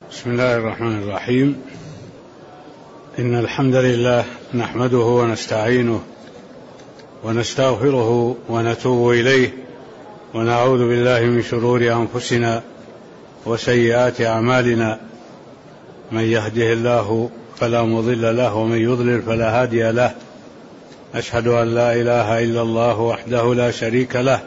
بسم الله الرحمن الرحيم. إن الحمد لله نحمده ونستعينه ونستغفره ونتوب إليه ونعوذ بالله من شرور أنفسنا وسيئات أعمالنا. من يهده الله فلا مضل له ومن يضلل فلا هادي له. أشهد أن لا إله إلا الله وحده لا شريك له،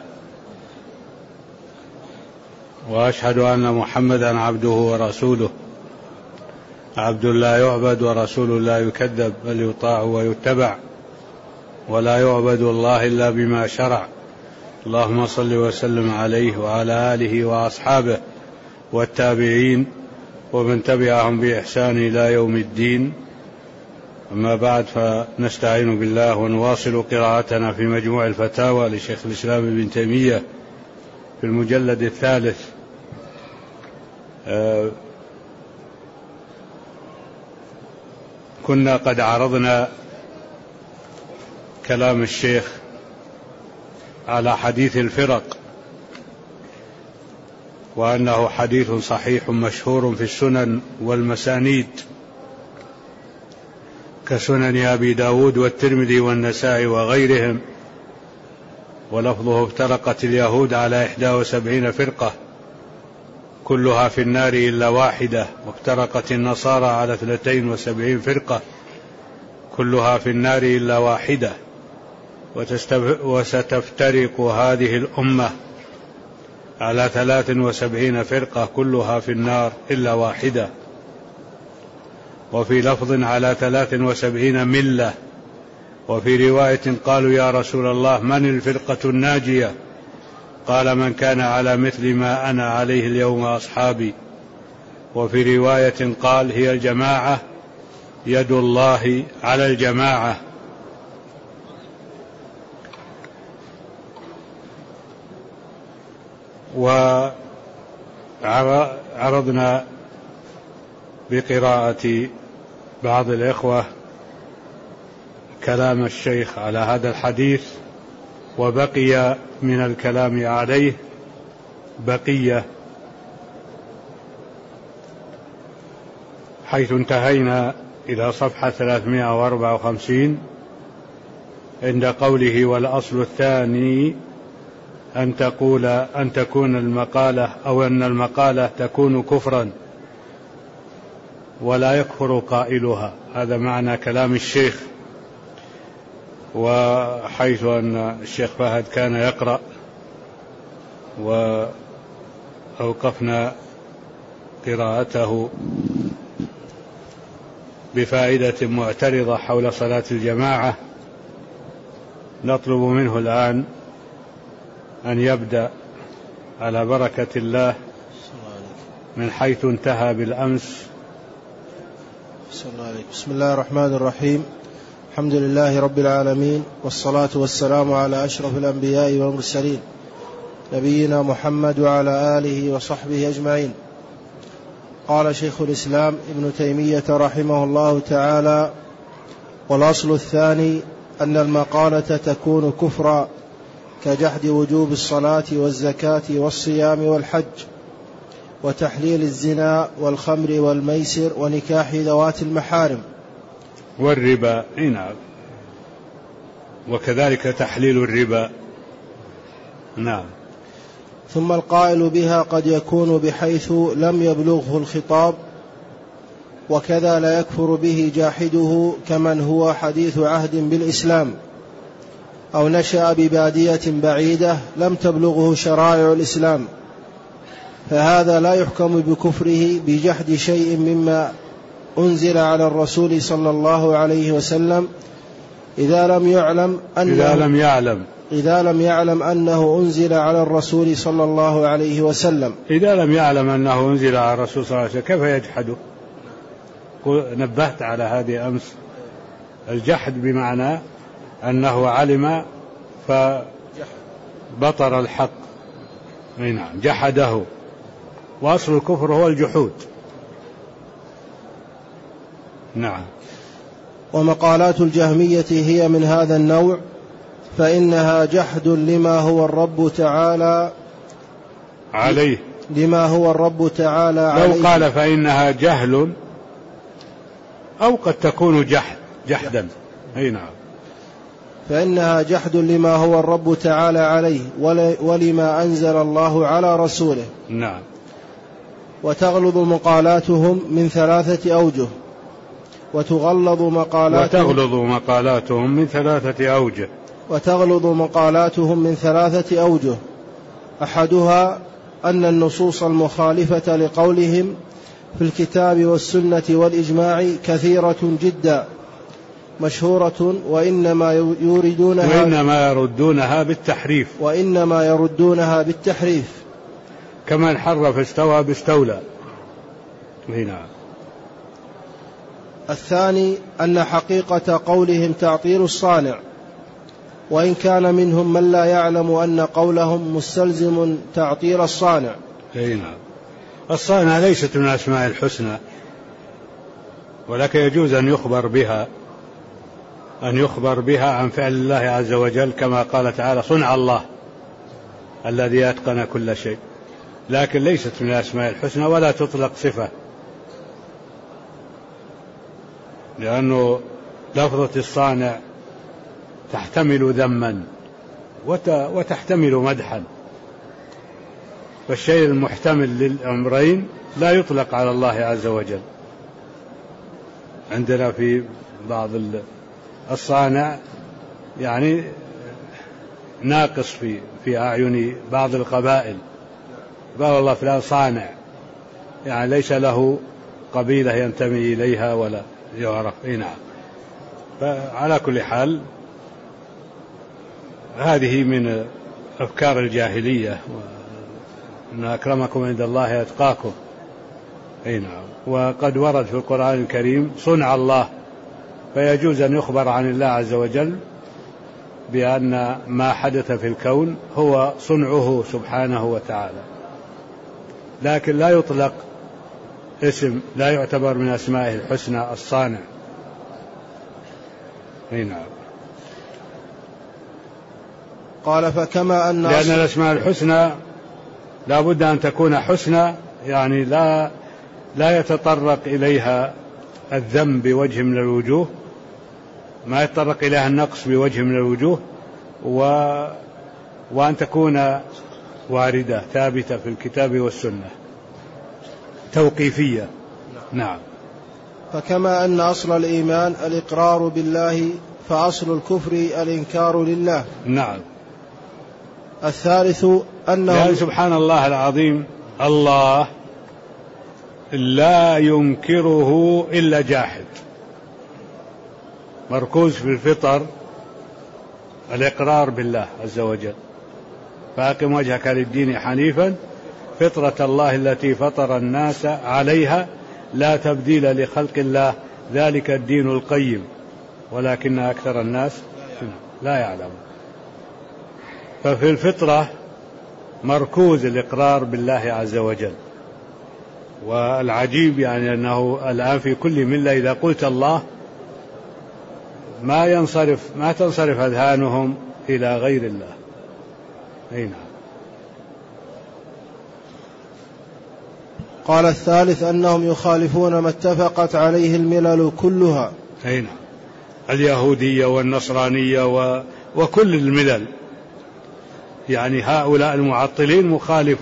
وأشهد أن محمدا عبده ورسوله، عبد لا يعبد ورسول لا يكذب، بل يطاع ويتبع، ولا يعبد الله إلا بما شرع. اللهم صل وسلم عليه وعلى آله وأصحابه والتابعين ومن تبعهم بإحسان إلى يوم الدين. أما بعد، فنستعين بالله ونواصل قراءتنا في مجموع الفتاوى لشيخ الإسلام ابن تيمية في المجلد الثالث. كنا قد عرضنا كلام الشيخ على حديث الفرق، وأنه حديث صحيح مشهور في السنن والمسانيد كسنن أبي داود والترمذي والنسائي وغيرهم. ولفظه: افترقت اليهود على 71 فرقة كلها في النار إلا واحدة، وافترقت النصارى على 72 فرقة كلها في النار إلا واحدة، وستفترق هذه الأمة على 73 فرقة كلها في النار إلا واحدة. وفي لفظ على 73 ملة. وفي رواية قالوا: يا رسول الله، من الفرقة الناجية؟ قال: من كان على مثل ما أنا عليه اليوم أصحابي. وفي رواية قال: هي الجماعة، يد الله على الجماعة. وعرضنا بقراءة بعض الإخوة كلام الشيخ على هذا الحديث، وبقي من الكلام عليه بقية، حيث انتهينا إلى صفحة 354 عند قوله: والأصل الثاني أن تكون المقالة أو أن المقالة تكون كفرا ولا يكفر قائلها. هذا معنى كلام الشيخ. وحيث أن الشيخ فهد كان يقرأ وأوقفنا قراءته بفائدة معترضة حول صلاة الجماعة، نطلب منه الآن أن يبدأ على بركة الله من حيث انتهى بالأمس. بسم الله الرحمن الرحيم. الحمد لله رب العالمين، والصلاة والسلام على أشرف الأنبياء والمرسلين، نبينا محمد وعلى آله وصحبه أجمعين. قال شيخ الإسلام ابن تيمية رحمه الله تعالى: والأصل الثاني أن المقالة تكون كفرا كجحد وجوب الصلاة والزكاة والصيام والحج، وتحليل الزنا والخمر والميسر ونكاح ذوات المحارم والربا. نعم، وكذلك تحليل الربا. نعم. ثم القائل بها قد يكون بحيث لم يبلغه الخطاب، وكذا لا يكفر به جاحده كمن هو حديث عهد بالإسلام أو نشأ ببادية بعيدة لم تبلغه شرائع الإسلام، فهذا لا يحكم بكفره بجحد شيء مما أنزل على الرسول صلى الله عليه وسلم إذا لم يعلم أنه أنزل على الرسول صلى الله عليه وسلم. إذا لم يعلم أنه أنزل على الرسول صلى الله عليه وسلم كيف يجحده؟ نبهت على هذه أمس. الجحد بمعنى أنه علم فبطر الحق. نعم، جحده. وأصل الكفر هو الجحود. نعم. ومقالات الجهمية هي من هذا النوع، فإنها جحد لما هو الرب تعالى عليه لما هو الرب تعالى عليه. لو قال فإنها جهل أو قد تكون جحدا. أي نعم. فإنها جحد لما هو الرب تعالى عليه ولما أنزل الله على رسوله. نعم. وتغلظ مقالاتهم من 3 أوجه. وتغلظ مقالاتهم من 3 أوجه. أحدها أن النصوص المخالفة لقولهم في الكتاب والسنة والإجماع كثيرة جدا مشهورة وإنما يردونها بالتحريف كمن حرف استوى باستولى. هنا. الثاني أن حقيقة قولهم تعطيل الصانع، وإن كان منهم من لا يعلم أن قولهم مستلزم تعطيل الصانع. نعم. الصانع ليست من أسماء الحسنى، ولكن يجوز أن يخبر بها عن فعل الله عز وجل، كما قال تعالى صنع الله الذي أتقن كل شيء، لكن ليست من أسماء الحسنى ولا تطلق صفة، لأنه لفظة الصانع تحتمل ذما وتحتمل مدحا، فالشيء المحتمل للأمرين لا يطلق على الله عز وجل. عندنا في بعض الصانع يعني ناقص في أعين بعض القبائل، قال الله فلان صانع، يعني ليس له قبيلة ينتمي إليها ولا يعرف. نعم. فعلى كل حال هذه من أفكار الجاهلية، إن أكرمكم عند الله أتقاكم. نعم. وقد ورد في القرآن الكريم صنع الله، فيجوز أن يخبر عن الله عز وجل بأن ما حدث في الكون هو صنعه سبحانه وتعالى، لكن لا يطلق اسم، لا يعتبر من أسمائه الحسنى الصانع. نعم. قال فكما أن لأن الأسماء الحسنى لا بد أن تكون حسنى، يعني لا يتطرق إليها الذم بوجه من الوجوه، ما يتطرق إليها النقص بوجه من الوجوه، وأن تكون واردة ثابتة في الكتاب والسنة توقيفية. نعم. فكما أن أصل الإيمان الإقرار بالله، فأصل الكفر الإنكار لله. نعم. الثالث أنه يعني سبحان الله العظيم، الله لا ينكره إلا جاحد، مركوز في الفطر الإقرار بالله عز وجل، فأقم وجهك للدين حنيفا فطرة الله التي فطر الناس عليها لا تبديل لخلق الله ذلك الدين القيم ولكن أكثر الناس لا يعلمون. ففي الفطرة مركوز الإقرار بالله عز وجل. والعجيب يعني أنه الآن في كل ملة إذا قلت الله ما تنصرف أذهانهم إلى غير الله. نعم. قال الثالث أنهم يخالفون ما اتفقت عليه الملل كلها. نعم. اليهودية والنصرانية وكل الملل، يعني هؤلاء المعطلين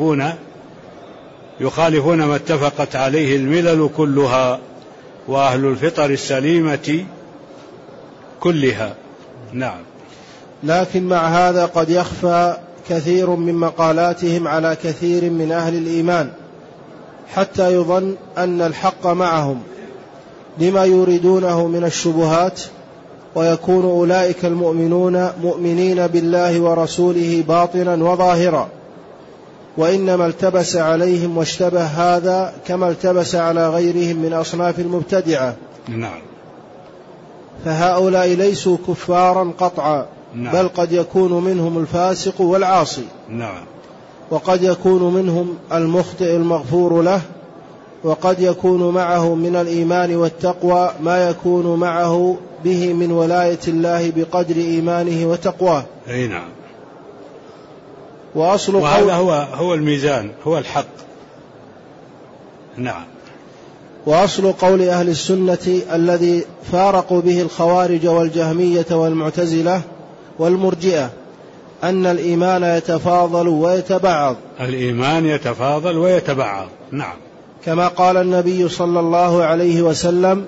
يخالفون ما اتفقت عليه الملل كلها وأهل الفطر السليمة كلها. نعم. لكن مع هذا قد يخفى كثير من مقالاتهم على كثير من أهل الإيمان، حتى يظن أن الحق معهم لما يريدونه من الشبهات، ويكون أولئك المؤمنون مؤمنين بالله ورسوله باطنا وظاهرا، وإنما التبس عليهم واشتبه هذا كما التبس على غيرهم من أصناف المبتدعة. نعم. فهؤلاء ليسوا كفارا قطعا. نعم. بل قد يكون منهم الفاسق والعاصي. نعم. وقد يكون منهم المخطئ المغفور له، وقد يكون معه من الإيمان والتقوى ما يكون معه به من ولاية الله بقدر إيمانه وتقواه. أي نعم. وأصل وهذا هو الميزان، هو الحق. نعم. وأصل قول أهل السنة الذي فارقوا به الخوارج والجهمية والمعتزلة والمرجئة أن الإيمان يتفاضل ويتبعض. الإيمان يتفاضل ويتبعض. نعم. كما قال النبي صلى الله عليه وسلم: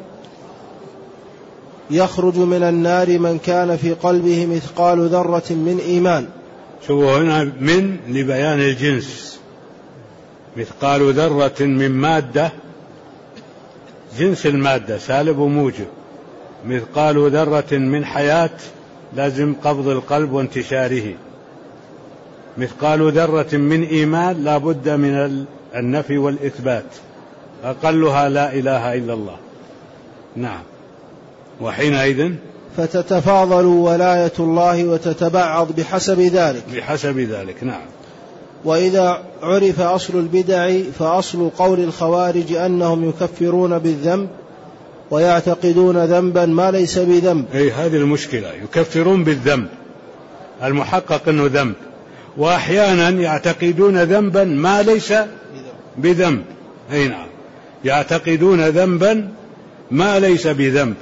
يخرج من النار من كان في قلبه مثقال ذرة من إيمان. شوفوا هنا من لبيان الجنس، مثقال ذرة من مادة، جنس المادة سالب وموجب. مثقال ذرة من حياة لازم قبض القلب وانتشاره. مثقال ذرة من إيمان لا بد من النفي والإثبات، أقلها لا إله إلا الله. نعم. وحينئذ فتتفاضل ولاية الله وتتبعض بحسب ذلك. بحسب ذلك. نعم. وإذا عرف أصل البدع فأصل قول الخوارج أنهم يكفرون بالذنب ويعتقدون ذنبا ما ليس بذنب. أي هذه المشكلة، يكفرون بالذنب المحقق أنه ذنب، وأحيانا يعتقدون ذنبا ما ليس بذنب. أي نعم، يعتقدون ذنبا ما ليس بذنب.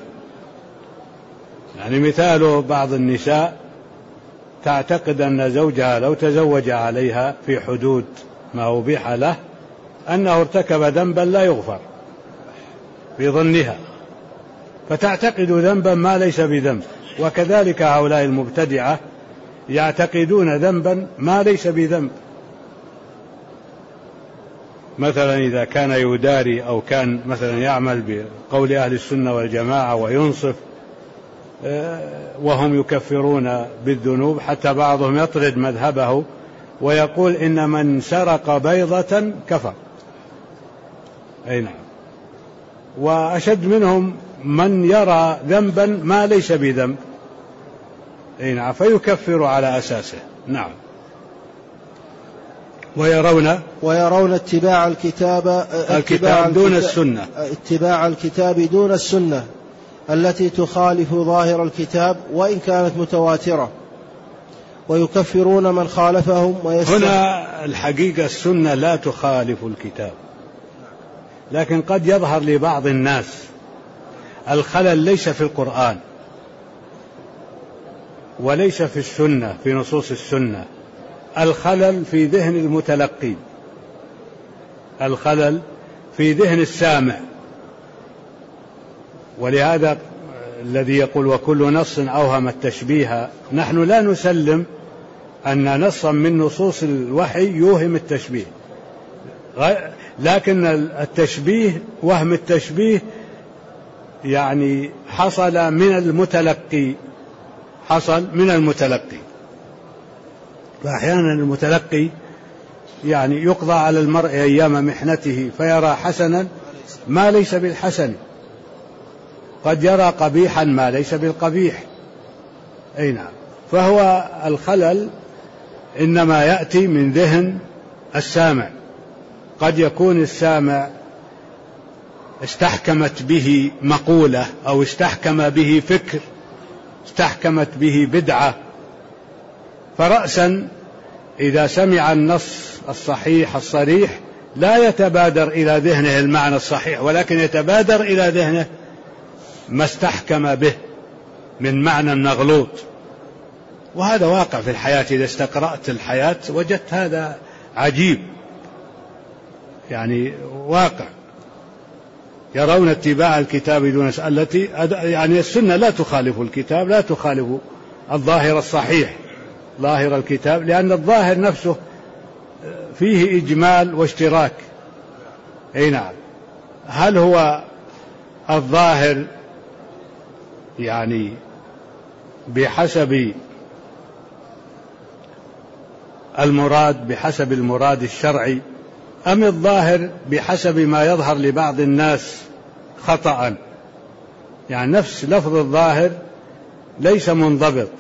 يعني مثال بعض النساء تعتقد أن زوجها لو تزوج عليها في حدود ما أبيح له أنه ارتكب ذنبا لا يغفر في ظنها، فتعتقد ذنبا ما ليس بذنب. وكذلك هؤلاء المبتدعة يعتقدون ذنبا ما ليس بذنب. مثلا إذا كان يداري أو كان مثلا يعمل بقول أهل السنة والجماعة وينصف وهم يكفرون بالذنوب، حتى بعضهم يطرد مذهبه ويقول إن من سرق بيضة كفر. أي نعم. وأشد منهم من يرى ذنبا ما ليس بذنب. أي نعم، فيكفر على أساسه. نعم. ويرون اتباع الكتاب دون السنة، اتباع الكتاب دون السنة التي تخالف ظاهر الكتاب وإن كانت متواترة، ويكفرون من خالفهم هنا الحقيقة السنة لا تخالف الكتاب، لكن قد يظهر لبعض الناس الخلل ليس في القرآن وليس في السنة في نصوص السنة، الخلل في ذهن المتلقي، الخلل في ذهن السامع. ولهذا الذي يقول وكل نص أوهم التشبيه، نحن لا نسلم أن نصا من نصوص الوحي يوهم التشبيه، لكن التشبيه وهم التشبيه يعني حصل من المتلقي، فأحيانا المتلقي يعني يقضى على المرء أيام محنته فيرى حسنا ما ليس بالحسن، قد يرى قبيحا ما ليس بالقبيح. أي نعم. فهو الخلل إنما يأتي من ذهن السامع. قد يكون السامع استحكمت به مقولة أو استحكم به فكر، استحكمت به بدعة، فرأسا إذا سمع النص الصحيح الصريح لا يتبادر إلى ذهنه المعنى الصحيح، ولكن يتبادر إلى ذهنه ما استحكم به من معنى مغلوط. وهذا واقع في الحياة، إذا استقرأت الحياة وجدت هذا عجيب، يعني واقع. يرون اتباع الكتاب دون التي يعني السنة لا تخالف الكتاب، لا تخالف الظاهر الصحيح ظاهر الكتاب، لأن الظاهر نفسه فيه إجمال واشتراك. أي نعم. هل هو الظاهر يعني بحسب المراد الشرعي، أم الظاهر بحسب ما يظهر لبعض الناس خطأ؟ يعني نفس لفظ الظاهر ليس منضبط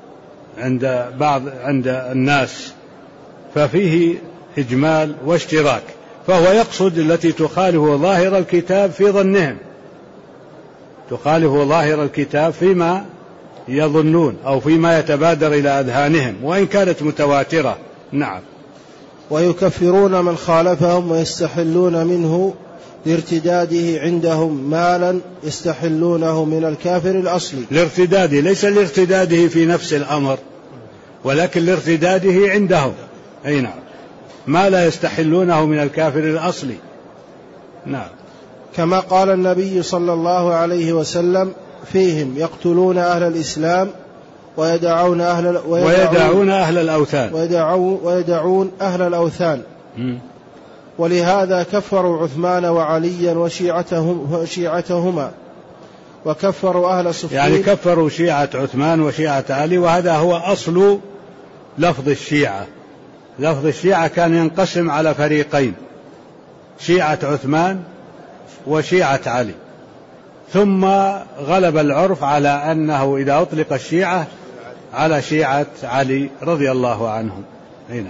عند الناس، ففيه إجمال واشتراك، فهو يقصد التي تخالف ظاهر الكتاب في ظنهم، تخالف ظاهر الكتاب فيما يظنون أو فيما يتبادر إلى أذهانهم وإن كانت متواترة. نعم. ويكفرون من خالفهم ويستحلون منه لارتداده عندهم مالا يستحلونه من الكافر الأصلي. لارتداده ليس لارتداده في نفس الأمر، ولكن لارتداده عندهم. أي نعم، ما لا يستحلونه من الكافر الأصلي. نعم. كما قال النبي صلى الله عليه وسلم فيهم: يقتلون أهل الإسلام ويدعون أهل الأوثان ويدعون أهل الأوثان. ولهذا كفروا عثمان وعليا وشيعتهما، وكفروا أهل صفين، يعني كفروا شيعة عثمان وشيعة علي، وهذا هو أصل لفظ الشيعة. لفظ الشيعة كان ينقسم على فريقين: شيعة عثمان وشيعة علي، ثم غلب العرف على أنه إذا أطلق الشيعة على شيعة علي رضي الله عنهم. هنا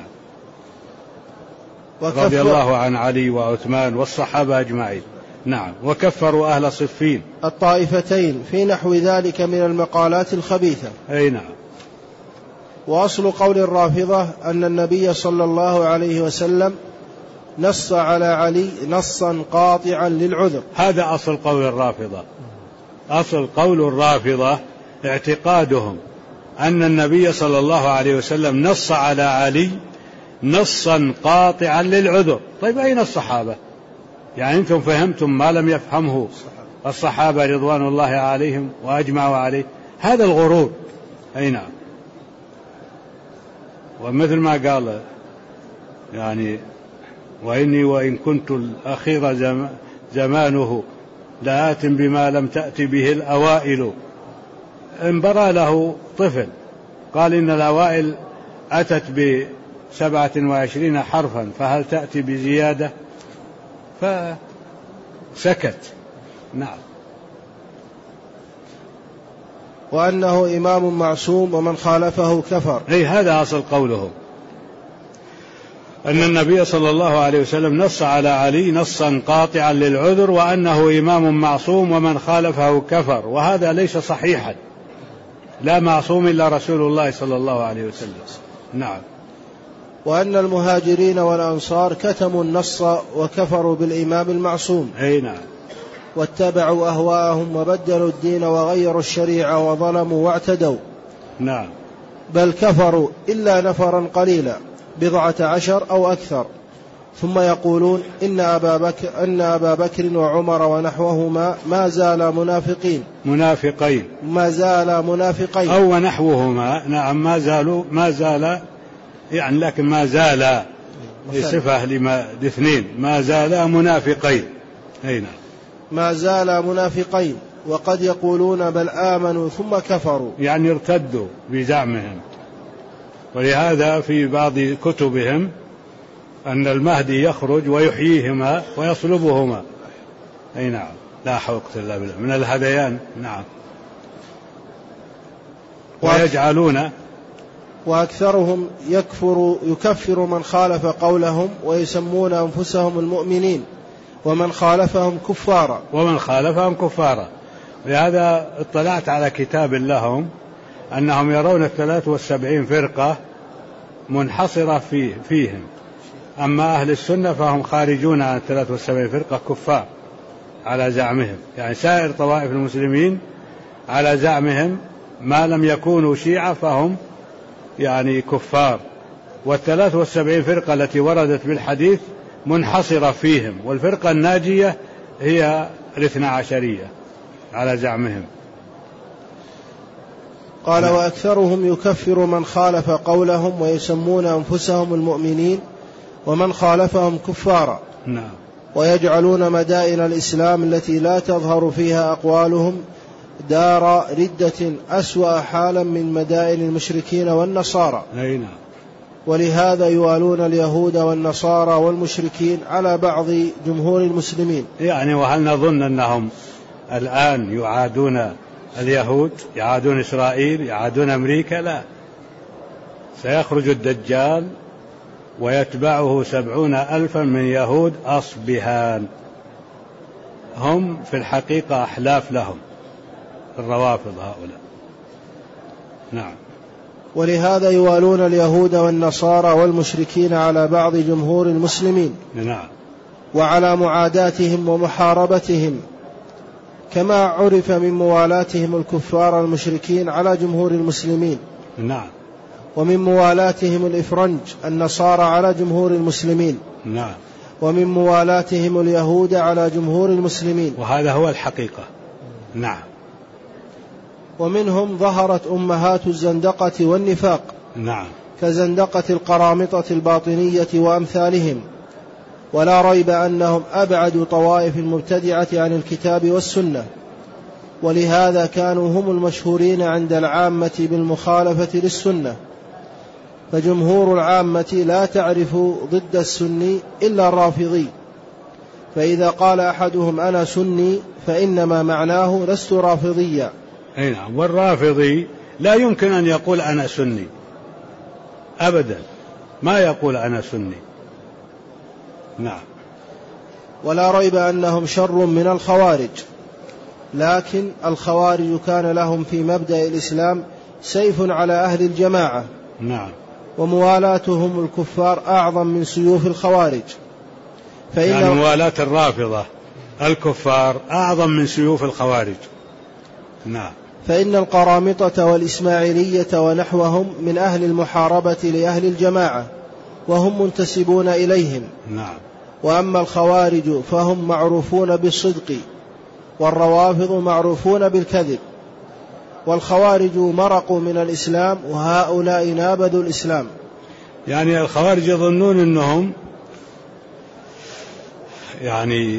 رضي الله عن علي وعثمان والصحابة أجمعين. نعم. وكفروا أهل صفين الطائفتين في نحو ذلك من المقالات الخبيثة. أي نعم. وأصل قول الرافضة أن النبي صلى الله عليه وسلم نص على علي نصا قاطعا للعذر. هذا أصل قول الرافضة. أصل قول الرافضة اعتقادهم أن النبي صلى الله عليه وسلم نص على علي نصا قاطعا للعذر. طيب أين الصحابة؟ يعني أنتم فهمتم ما لم يفهمه الصحابة رضوان الله عليهم وأجمعوا عليه. هذا الغرور. أي نعم. ومثل ما قال يعني: وإني وإن كنت الأخير زمانه لآت بما لم تأت به الأوائل. انبرى له طفل قال: إن الأوائل أتت ب27 حرفا فهل تأتي بزيادة؟ فسكت. نعم. وأنه إمام معصوم ومن خالفه كفر. أي هذا أصل قولهم، أن النبي صلى الله عليه وسلم نص على علي نصا قاطعا للعذر، وأنه إمام معصوم ومن خالفه كفر. وهذا ليس صحيحا، لا معصوم إلا رسول الله صلى الله عليه وسلم. نعم. وأن المهاجرين والأنصار كتموا النص وكفروا بالإمام المعصوم. أي نعم. واتبعوا أهواءهم وبدلوا الدين وغيروا الشريعة وظلموا واعتدوا. نعم. بل كفروا إلا نفرا قليلا 14 أو أكثر، ثم يقولون إن أبا بكر وعمر ونحوهما ما زال منافقين أو ونحوهما. نعم. ما زال يعني، لكن ما زال صفة لاثنين، ما زال منافقين. أي نعم. ما زال منافقين. وقد يقولون بل آمنوا ثم كفروا، يعني ارتدوا بزعمهم. ولهذا في بعض كتبهم أن المهدي يخرج ويحييهما ويصلبهما. أي نعم. لا حول ولا قوة إلا بالله، من الهذيان. نعم. ويجعلون وأكثرهم يكفر من خالف قولهم ويسمون أنفسهم المؤمنين ومن خالفهم كفارا. ولهذا اطلعت على كتاب لهم أنهم يرون 73 فرقة منحصرة فيهم، أما أهل السنة فهم خارجون عن 73 فرقة كفار على زعمهم. يعني سائر طوائف المسلمين على زعمهم ما لم يكونوا شيعة فهم يعني كفار. 73 فرقة التي وردت بالحديث منحصرة فيهم، والفرقة الناجية هي 12 على زعمهم. قال: وأكثرهم يكفر من خالف قولهم ويسمون أنفسهم المؤمنين ومن خالفهم كفارا. نعم. ويجعلون مدائن الإسلام التي لا تظهر فيها أقوالهم دار ردة أسوأ حالا من مدائن المشركين والنصارى. أي نعم. ولهذا يوالون اليهود والنصارى والمشركين على بعض جمهور المسلمين. يعني وهل نظن أنهم الآن يعادون اليهود، يعادون إسرائيل، يعادون أمريكا؟ لا. سيخرج الدجال ويتبعه 70,000 من يهود أصبهان، هم في الحقيقة أحلاف لهم، الروافض هؤلاء. نعم. ولهذا يوالون اليهود والنصارى والمشركين على بعض جمهور المسلمين. نعم. وعلى معاداتهم ومحاربتهم، كما عرف من موالاتهم الكفار المشركين على جمهور المسلمين. نعم. ومن موالاتهم الإفرنج النصارى على جمهور المسلمين. نعم. ومن موالاتهم اليهود على جمهور المسلمين، وهذا هو الحقيقة. نعم. ومنهم ظهرت أمهات الزندقة والنفاق. نعم. كزندقة القرامطة الباطنية وأمثالهم، ولا ريب أنهم أبعد طوائف المبتدعة عن الكتاب والسنة، ولهذا كانوا هم المشهورين عند العامة بالمخالفة للسنة، فجمهور العامة لا تعرف ضد السني إلا الرافضي، فإذا قال أحدهم أنا سني فإنما معناه لست رافضيا. نعم. والرافضي لا يمكن أن يقول أنا سني أبدا، ما يقول أنا سني. نعم. ولا ريب أنهم شر من الخوارج، لكن الخوارج كان لهم في مبدأ الإسلام سيف على أهل الجماعة. نعم. وموالاتهم الكفار أعظم من سيوف الخوارج، يعني موالاة الرافضة الكفار أعظم من سيوف الخوارج. نعم. فإن القرامطة والإسماعيلية ونحوهم من أهل المحاربة لأهل الجماعة، وهم منتسبون إليهم. نعم. وأما الخوارج فهم معروفون بالصدق، والروافض معروفون بالكذب، والخوارج مرقوا من الإسلام، وهؤلاء نابذوا الإسلام. يعني الخوارج يظنون أنهم يعني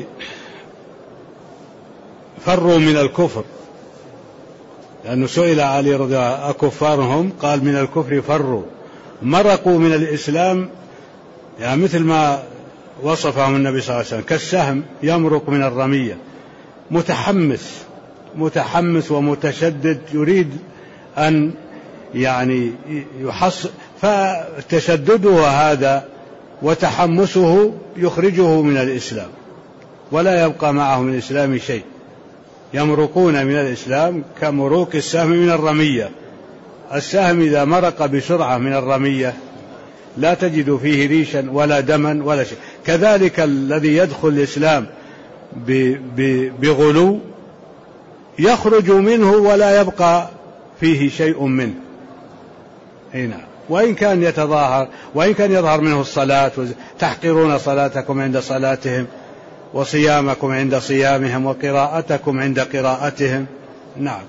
فروا من الكفر، لأنه سئل علي رضي الله عنه أكفارهم؟ قال من الكفر فروا، مرقوا من الإسلام، يعني مثل ما وصفهم النبي صلى الله عليه وسلم كالسهم يمرق من الرمية، متحمس ومتشدد، يريد أن يعني يحصل، فتشدده هذا وتحمسه يخرجه من الإسلام، ولا يبقى معه من الإسلام شيء. يمرقون من الإسلام كمروق السهم من الرمية. السهم إذا مرق بسرعة من الرمية لا تجد فيه ريشا ولا دما ولا شيء. كذلك الذي يدخل الإسلام بغلو يخرج منه ولا يبقى فيه شيء منه. هنا وإن كان يتظاهر، وإن كان يظهر منه الصلاة، تحقرون صلاتكم عند صلاتهم، وصيامكم عند صيامهم، وقراءتكم عند قراءتهم. نعم.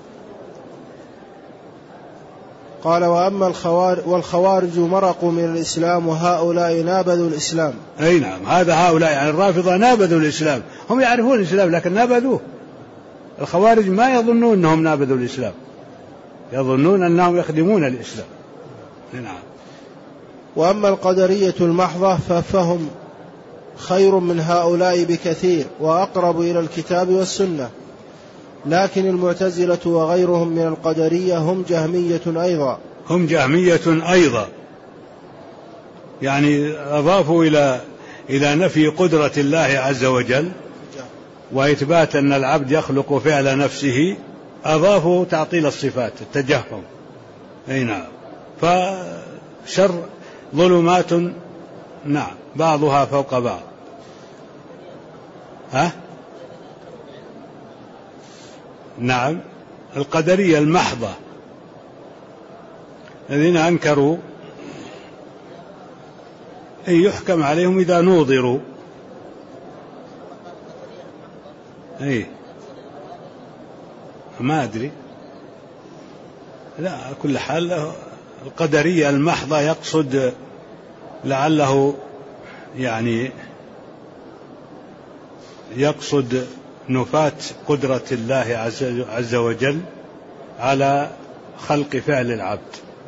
قال وأما والخوارج مرقوا من الإسلام، وهؤلاء نابذوا الإسلام. أي نعم، هذا هؤلاء يعني الرافضة نابذوا الإسلام، هم يعرفون الإسلام لكن نابذوه. الخوارج ما يظنون أنهم نابذوا الإسلام، يظنون أنهم يخدمون الإسلام. نعم. وأما القدرية المحضة فهم خير من هؤلاء بكثير، وأقرب إلى الكتاب والسنة، لكن المعتزلة وغيرهم من القدرية هم جهمية أيضا، يعني أضافوا إلى نفي قدرة الله عز وجل وإثبات أن العبد يخلق فعل نفسه، أضافوا تعطيل الصفات، التجهم. أي نعم. فشر ظلمات، نعم، بعضها فوق بعض. نعم. القدرية المحضة الذين أنكروا أن يحكم عليهم إذا نوظروا. ما أدري، لا، كل حال القدرية المحضة يقصد لعله يعني يقصد نفاة قدرة الله عز وجل على خلق فعل العبد،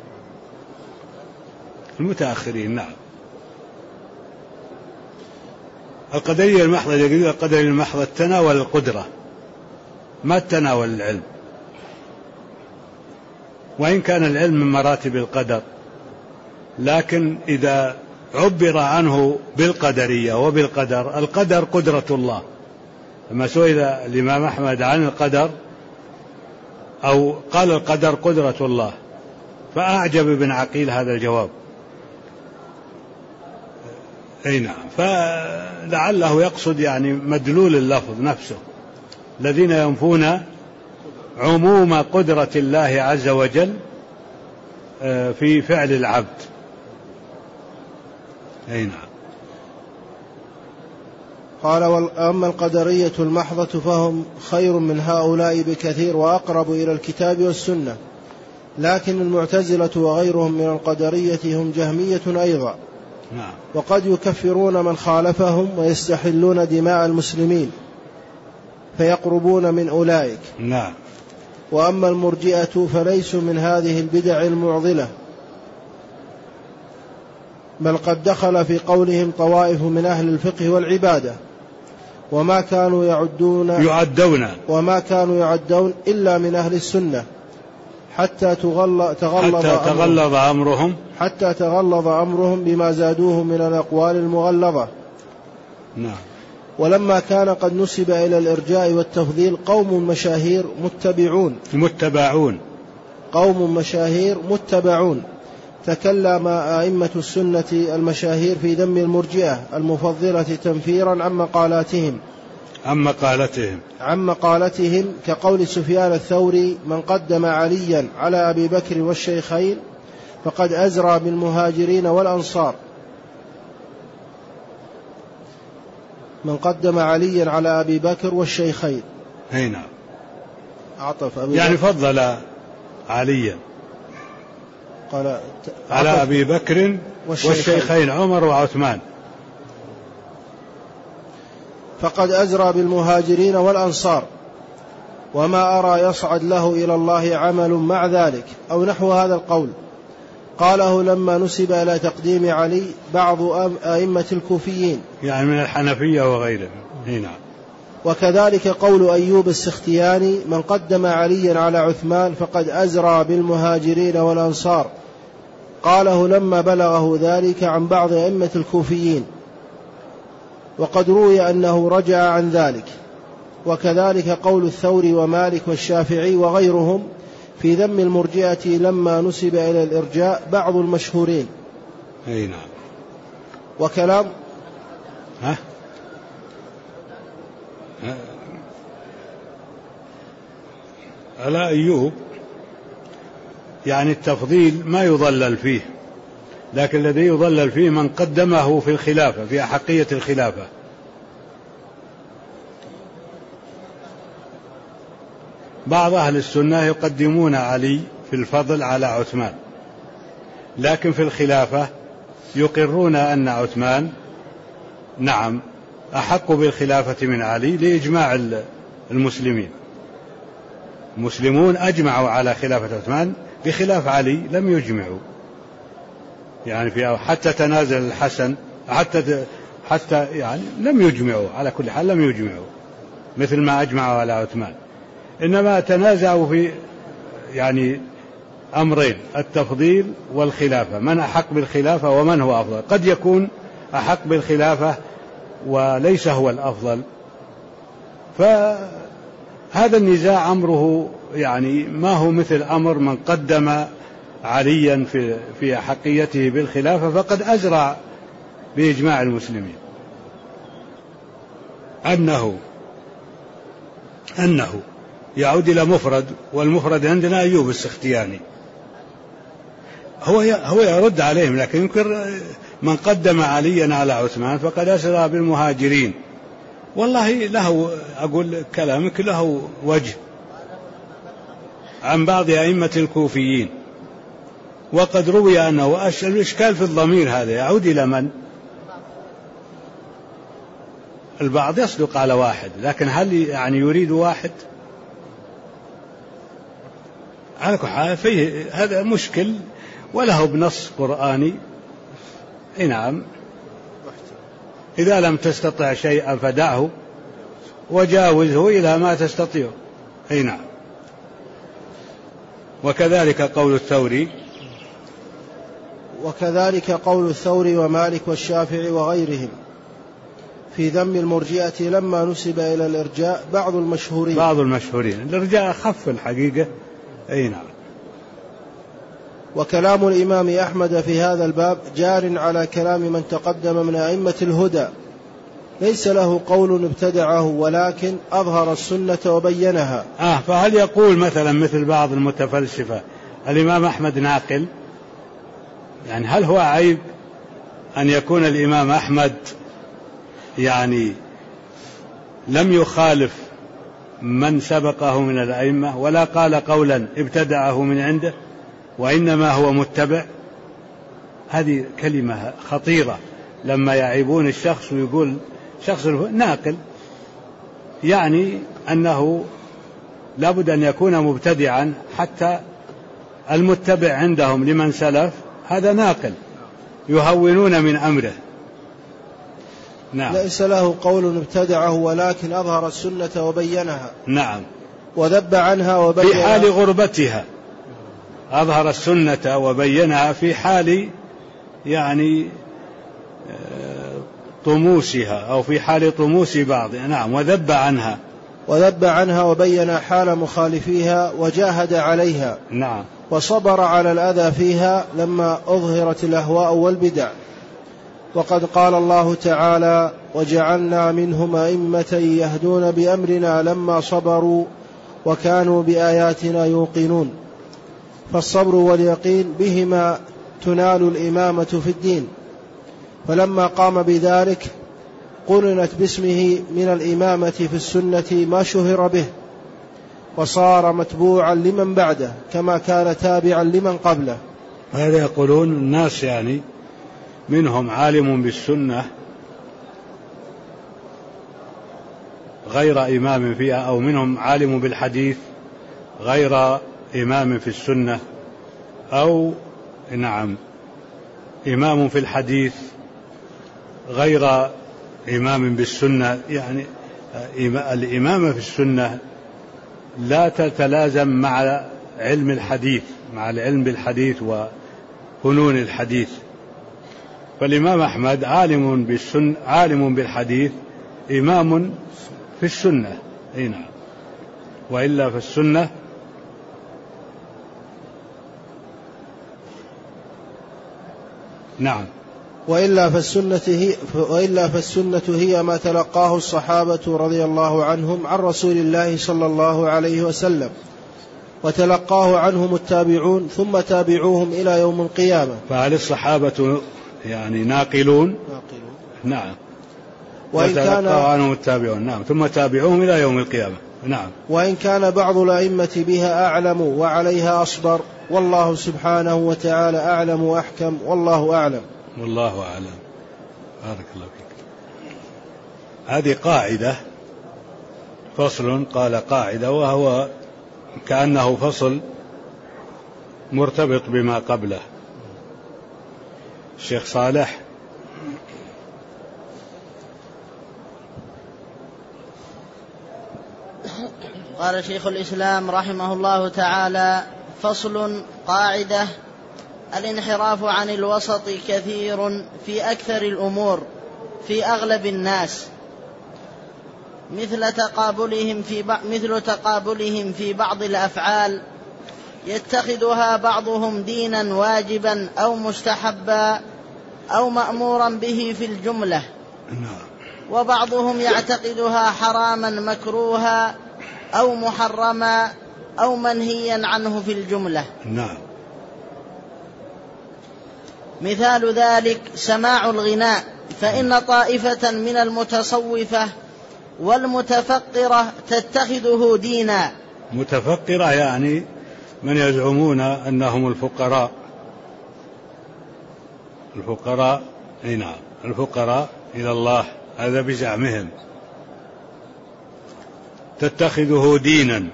المتأخرين. نعم. القدرية المحضة يقول القدرية المحضة تناول القدرة، ما تناول العلم، وإن كان العلم من مراتب القدر، لكن إذا عبر عنه بالقدرية وبالقدر، القدر قدرة الله. لما سئل الإمام أحمد عن القدر أو قال القدر قدرة الله، فأعجب ابن عقيل هذا الجواب. أي نعم. فلعله يقصد يعني مدلول اللفظ نفسه، الذين ينفون عموم قدرة الله عز وجل في فعل العبد. أي نعم. قال: وأما القدرية المحضة فهم خير من هؤلاء بكثير وأقرب إلى الكتاب والسنة، لكن المعتزلة وغيرهم من القدرية هم جهمية أيضا. نعم. وقد يكفرون من خالفهم ويستحلون دماء المسلمين فيقربون من أولئك. نعم. وأما المرجئة فليسوا من هذه البدع المعضلة، بل قد دخل في قولهم طوائف من أهل الفقه والعبادة وما كانوا يعدون إلا من أهل السنة حتى تغلظ أمرهم بما زادوه من الأقوال المغلظة. نعم. ولما كان قد نسب إلى الإرجاء والتفضيل قوم مشاهير متبعون تكلم أئمة السنة المشاهير في ذم المرجئة المفضلة تنفيرا عن مقالتهم كقول سفيان الثوري: من قدم عليا على أبي بكر والشيخين فقد أزرى بالمهاجرين والأنصار. من قدم عليا على أبي بكر والشيخين. هنا عطف يعني فضل عليا على أبي بكر والشيخين عمر وعثمان. فقد أزرى بالمهاجرين والأنصار وما أرى يصعد له إلى الله عمل مع ذلك، أو نحو هذا القول. قاله لما نسب إلى تقديم علي بعض أئمة الكوفيين، يعني من الحنفية وغيرهم. هنا. وكذلك قول أيوب السختياني: من قدم عليا على عثمان فقد أزرى بالمهاجرين والأنصار. قاله لما بلغه ذلك عن بعض أئمة الكوفيين، وقد روي أنه رجع عن ذلك. وكذلك قول الثوري ومالك والشافعي وغيرهم في ذم المرجئة لما نسب إلى الإرجاء بعض المشهورين. أي نعم. وكلام على أيوب يعني التفضيل ما يضلل فيه، لكن الذي يضلل فيه من قدمه في الخلافة، في أحقية الخلافة. بعض أهل السنة يقدمون علي في الفضل على عثمان، لكن في الخلافة يقرون أن عثمان نعم أحق بالخلافة من علي لإجماع المسلمين. المسلمون أجمعوا على خلافة عثمان، بخلاف علي لم يجمعوا، يعني في حتى تنازل الحسن حتى يعني لم يجمعوا، على كل حال لم يجمعوا مثل ما أجمعوا على عثمان، إنما تنازعوا في يعني أمرين: التفضيل والخلافة، من أحق بالخلافة ومن هو أفضل. قد يكون أحق بالخلافة وليس هو الأفضل، فهذا النزاع أمره يعني ما هو مثل أمر من قدم عليا في أحقيته بالخلافة فقد أزرع بإجماع المسلمين أنه يعود إلى مفرد، والمفرد عندنا أيوب السختياني. هو يرد عليهم، لكن يمكن من قدم عليا على عثمان فقد أسرى بالمهاجرين. والله له، أقول كلامك له وجه عن بعض أئمة الكوفيين، وقد روي أنه الإشكال في الضمير هذا يعود إلى من؟ البعض يصدق على واحد، لكن هل يعني يريد واحد؟ على كل حال فيه هذا مشكل وله بنص قرآني. نعم. إذا لم تستطع شيئا فدعه وجاوزه إلى ما تستطيع. نعم. وكذلك قول الثوري ومالك والشافعي وغيرهم في ذم المرجئة لما نسب إلى الإرجاء بعض المشهورين. الإرجاء أخف الحقيقة. نعم. وكلام الإمام أحمد في هذا الباب جار على كلام من تقدم من أئمة الهدى، ليس له قول ابتدعه ولكن أظهر السنة وبينها. فهل يقول مثل بعض المتفلسفة الإمام أحمد ناقل؟ يعني هل هو عيب أن يكون الإمام أحمد يعني لم يخالف من سبقه من الأئمة ولا قال قولا ابتدعه من عنده، وإنما هو متبع؟ هذه كلمة خطيرة لما يعيبون الشخص ويقول شخص ناقل، يعني أنه لابد أن يكون مبتدعا، حتى المتبع عندهم لمن سلف هذا ناقل، يهونون من أمره. نعم. ليس له قول ابتدعه ولكن أظهر السنة وبينها. نعم. وذب عنها وبينها في حال غربتها، أظهر السنة وبينها في حال يعني طموسها أو في حال طموس بعض. نعم. وذب عنها وبين حال مخالفيها وجاهد عليها. نعم. وصبر على الأذى فيها لما أظهرت الأهواء والبدع. وقد قال الله تعالى: وجعلنا منهم أئمة يهدون بأمرنا لما صبروا وكانوا بآياتنا يوقنون. فالصبر واليقين بهما تنال الإمامة في الدين، فلما قام بذلك قرنت باسمه من الإمامة في السنة ما شهر به، وصار متبوعا لمن بعده كما كان تابعا لمن قبله. هذا يقولون الناس يعني منهم عالم بالسنة غير إمام فيها، أو منهم عالم بالحديث غير إمام في السنة، أو نعم إمام في الحديث غير إمام بالسنة. يعني الإمامة في السنة لا تتلازم مع علم الحديث، مع العلم بالحديث وفنون الحديث. فالإمام أحمد عالم بالحديث، إمام في السنة. نعم. وإلا في السنة نعم. وإلا فالسنة هي ما تلقاه الصحابة رضي الله عنهم عن رسول الله صلى الله عليه وسلم، وتلقاه عنهم التابعون ثم تابعوهم إلى يوم القيامة. فهل الصحابة يعني ناقلون؟ نعم. وتلقاه عنهم التابعون. نعم. ثم تابعوهم إلى يوم القيامة. نعم. وإن كان بعض الأئمة بها أعلم وعليها أصبر، والله سبحانه وتعالى أعلم وأحكم، والله أعلم. والله أعلم. بارك الله فيك. هذه قاعدة، فصل قال قاعدة، وهو كأنه فصل مرتبط بما قبله. الشيخ صالح. قال شيخ الإسلام رحمه الله تعالى: فصل قاعدة: الانحراف عن الوسط كثير في أكثر الأمور في أغلب الناس، مثل تقابلهم في بعض الأفعال يتخذها بعضهم دينا واجبا أو مستحبا أو مأمورا به في الجملة، وبعضهم يعتقدها حراما مكروها أو محرما أو منهيا عنه في الجملة. مثال ذلك سماع الغناء، فإن طائفة من المتصوفة والمتفقرة تتخذه دينا. متفقرة يعني من يزعمون أنهم الفقراء. نعم، الفقراء إلى الله، هذا بزعمهم. تتخذه دينا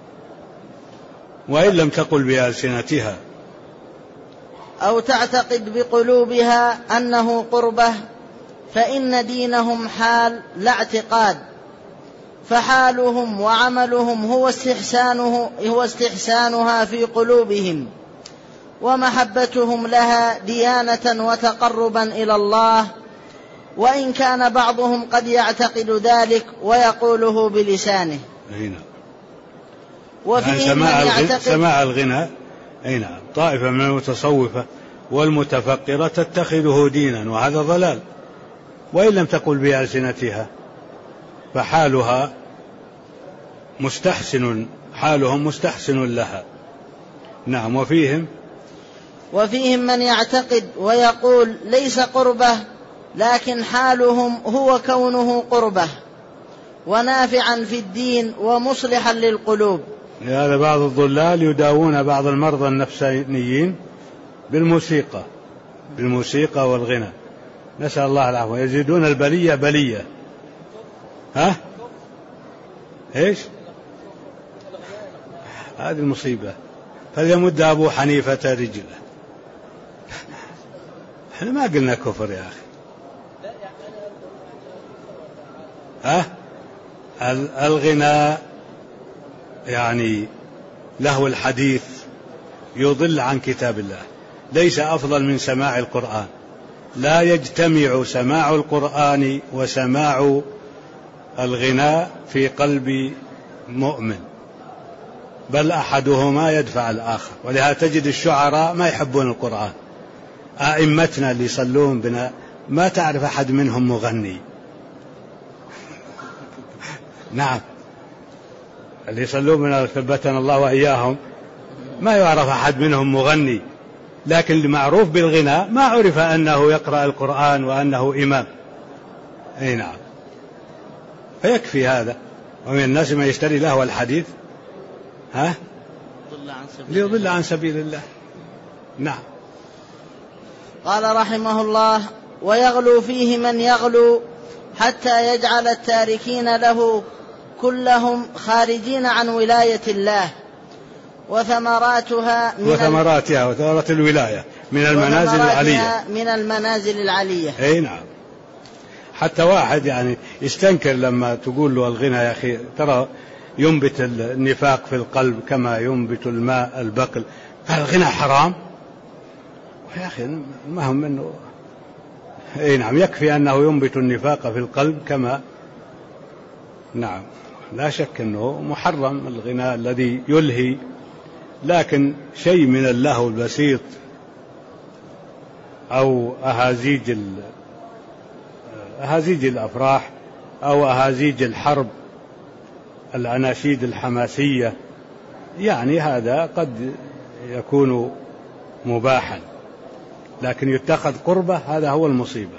وإن لم تقل بألسنتها، أو تعتقد بقلوبها أنه قربة، فإن دينهم حال لا اعتقاد، فحالهم وعملهم هو استحسانها في قلوبهم، ومحبتهم لها ديانة وتقربا إلى الله، وإن كان بعضهم قد يعتقد ذلك ويقوله بلسانه. يعني سماع الغناء أي نعم. طائفة من المتصوفة والمتفقرة تتخذه دينا، وهذا ضلال، وإن لم تقل بألسنتها فحالها مستحسن، حالهم مستحسن لها. نعم. وفيهم من يعتقد ويقول ليس قربة، لكن حالهم هو كونه قربة ونافعا في الدين ومصلحا للقلوب. هذا بعض الضلال يداوون بعض المرضى النفسانيين بالموسيقى والغنى، نسأل الله العافية، يزيدون البلية بلية. إيش هذه المصيبة؟ فليمد أبو حنيفة رجله. احنا ما قلنا كفر يا أخي. الغناء يعني لهو الحديث يضل عن كتاب الله، ليس أفضل من سماع القرآن. لا يجتمع سماع القرآن وسماع الغناء في قلب مؤمن، بل أحدهما يدفع الآخر. ولهذا تجد الشعراء ما يحبون القرآن. أئمتنا اللي يصلون بنا ما تعرف أحد منهم مغني. نعم، اللي يصلون بنا ثبتنا الله وإياهم ما يعرف أحد منهم مغني، لكن المعروف بالغناء ما عرف أنه يقرأ القرآن وأنه إمام. أي نعم. فيكفي هذا. ومن الناس من يشتري لهو الحديث ليضل عن سبيل الله. نعم. قال رحمه الله: ويغلو فيه من يغلو حتى يجعل التاركين له كلهم خارجين عن ولاية الله، وثمرات الولاية من المنازل العلية. أي نعم. حتى واحد يعني يستنكر لما تقول له الغنى يا أخي ترى ينبت النفاق في القلب كما ينبت الماء البقل، فالغنى حرام يا أخي. ما هم منه. أي نعم، يكفي أنه ينبت النفاق في القلب كما. نعم، لا شك أنه محرم الغناء الذي يلهي، لكن شيء من اللهو البسيط أو أهازيج الأفراح أو أهازيج الحرب، الأناشيد الحماسية، يعني هذا قد يكون مباحا، لكن يتخذ قربة، هذا هو المصيبة.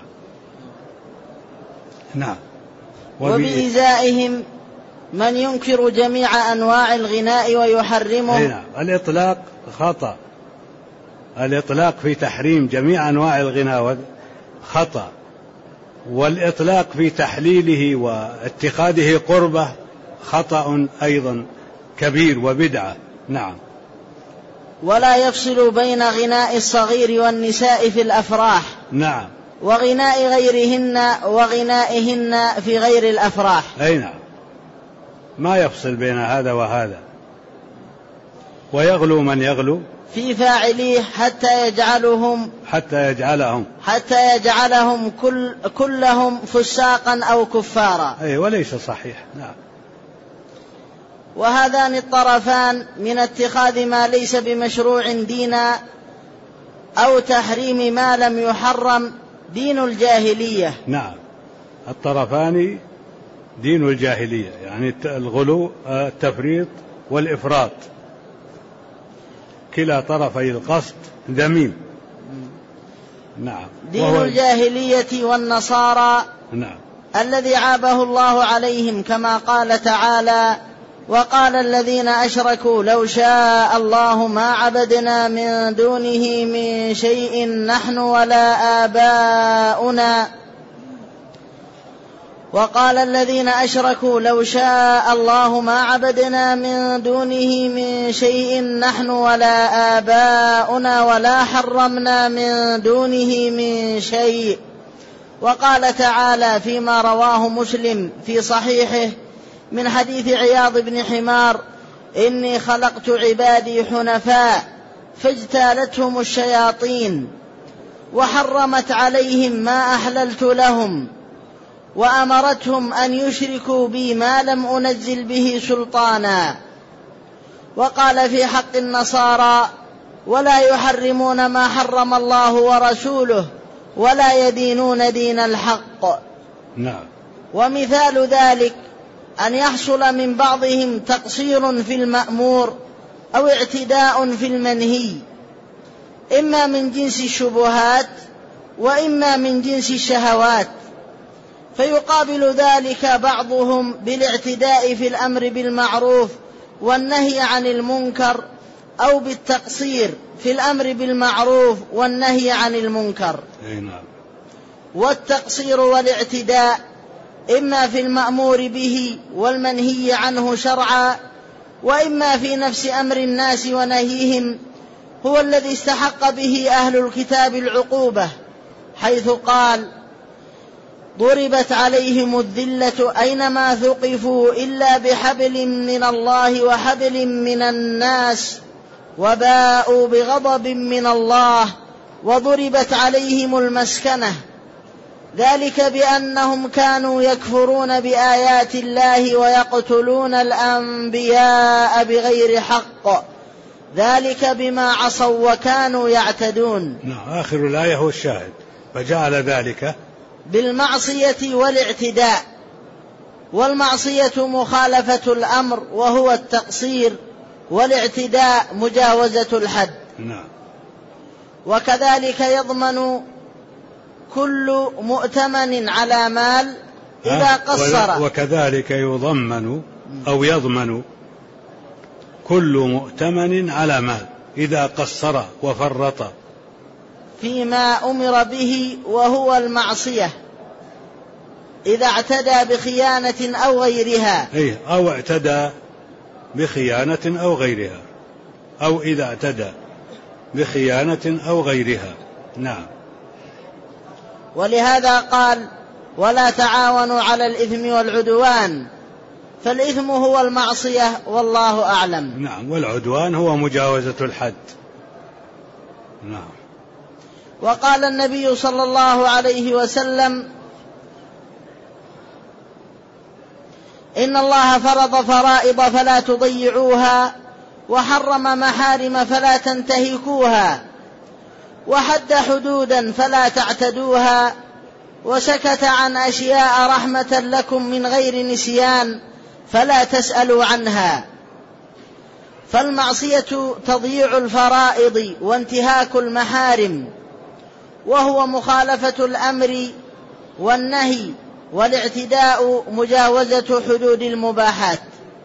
نعم. وبإزائهم من ينكر جميع أنواع الغناء ويحرمه. نعم. الإطلاق خطأ، الإطلاق في تحريم جميع أنواع الغناء خطأ، والإطلاق في تحليله واتخاذه قربة خطأ أيضا كبير وبدعة. نعم. ولا يفصل بين غناء الصغير والنساء في الأفراح. نعم. وغناء غيرهن وغنائهن في غير الأفراح. أي نعم، ما يفصل بين هذا وهذا. ويغلو من يغلو في فاعليه حتى يجعلهم كلهم فساقا أو كفارا. أي وليس صحيح. نعم. وهذان الطرفان من اتخاذ ما ليس بمشروع دينا أو تحريم ما لم يحرم دين الجاهلية. نعم، الطرفان دين الجاهلية، يعني الغلو، التفريط والإفراط، كلا طرفي القصد ذميم. نعم. دين الجاهلية والنصارى. نعم. الذي عابه الله عليهم، كما قال تعالى: وقال الذين أشركوا لو شاء الله ما عبدنا من دونه من شيء نحن ولا آباؤنا. وقال الذين أشركوا لو شاء الله ما عبدنا من دونه من شيء نحن ولا آباؤنا ولا حرمنا من دونه من شيء. وقال تعالى فيما رواه مسلم في صحيحه من حديث عياض بن حمار: إني خلقت عبادي حنفاء فاجتالتهم الشياطين وحرمت عليهم ما أحللت لهم وأمرتهم أن يشركوا بي ما لم أنزل به سلطانا. وقال في حق النصارى: ولا يحرمون ما حرم الله ورسوله ولا يدينون دين الحق. نعم. ومثال ذلك أن يحصل من بعضهم تقصير في المأمور أو اعتداء في المنهي، إما من جنس الشبهات وإما من جنس الشهوات، فيقابل ذلك بعضهم بالاعتداء في الأمر بالمعروف والنهي عن المنكر، أو بالتقصير في الأمر بالمعروف والنهي عن المنكر. والتقصير والاعتداء إما في المأمور به والمنهي عنه شرعا، وإما في نفس أمر الناس ونهيهم، هو الذي استحق به أهل الكتاب العقوبة، حيث قال: ضربت عليهم الذلة أينما ثقفوا إلا بحبل من الله وحبل من الناس وباءوا بغضب من الله وضربت عليهم المسكنة، ذلك بأنهم كانوا يكفرون بآيات الله ويقتلون الأنبياء بغير حق، ذلك بما عصوا وكانوا يعتدون. آخر الآية هو الشاهد، فجعل ذلك بالمعصية والاعتداء، والمعصية مخالفة الأمر وهو التقصير، والاعتداء مجاوزة الحد. وكذلك يضمن كل مؤتمن على مال إذا قصر. وكذلك يضمن أو يضمن كل مؤتمن على مال إذا قصر وفرط فيما أمر به وهو المعصية، إذا اعتدى بخيانة أو غيرها، أو اعتدى بخيانة أو غيرها، أو إذا اعتدى بخيانة أو غيرها. نعم. ولهذا قال: ولا تعاونوا على الإثم والعدوان، فالإثم هو المعصية والله أعلم. نعم. والعدوان هو مجاوزة الحد. نعم. وقال النبي صلى الله عليه وسلم: إن الله فرض فرائض فلا تضيعوها، وحرم محارم فلا تنتهكوها، وحد حدودا فلا تعتدوها، وسكت عن أشياء رحمة لكم من غير نسيان فلا تسألوا عنها. فالمعصية تضييع الفرائض وانتهاك المحارم، وهو مخالفة الأمر والنهي، والاعتداء مجاوزة حدود المباحات.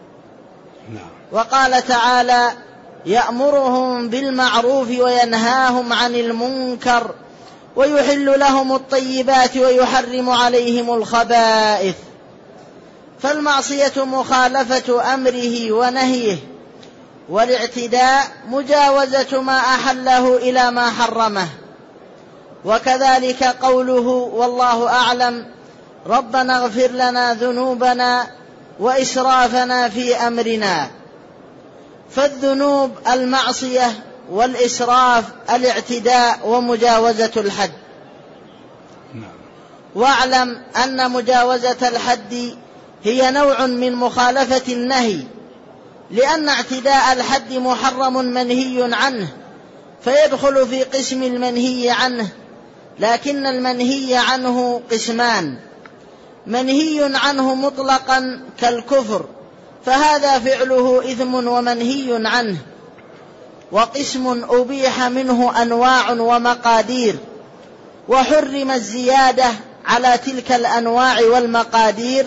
وقال تعالى: يأمرهم بالمعروف وينهاهم عن المنكر ويحل لهم الطيبات ويحرم عليهم الخبائث. فالمعصية مخالفة أمره ونهيه، والاعتداء مجاوزة ما أحله إلى ما حرمه. وكذلك قوله والله أعلم: ربنا اغفر لنا ذنوبنا وإسرافنا في أمرنا. فالذنوب المعصية، والإسراف الاعتداء ومجاوزة الحد. واعلم أن مجاوزة الحد هي نوع من مخالفة النهي، لأن اعتداء الحد محرم منهي عنه، فيدخل في قسم المنهي عنه. لكن المنهي عنه قسمان: منهي عنه مطلقا كالكفر، فهذا فعله إثم ومنهي عنه، وقسم أبيح منه أنواع ومقادير، وحرم الزيادة على تلك الأنواع والمقادير،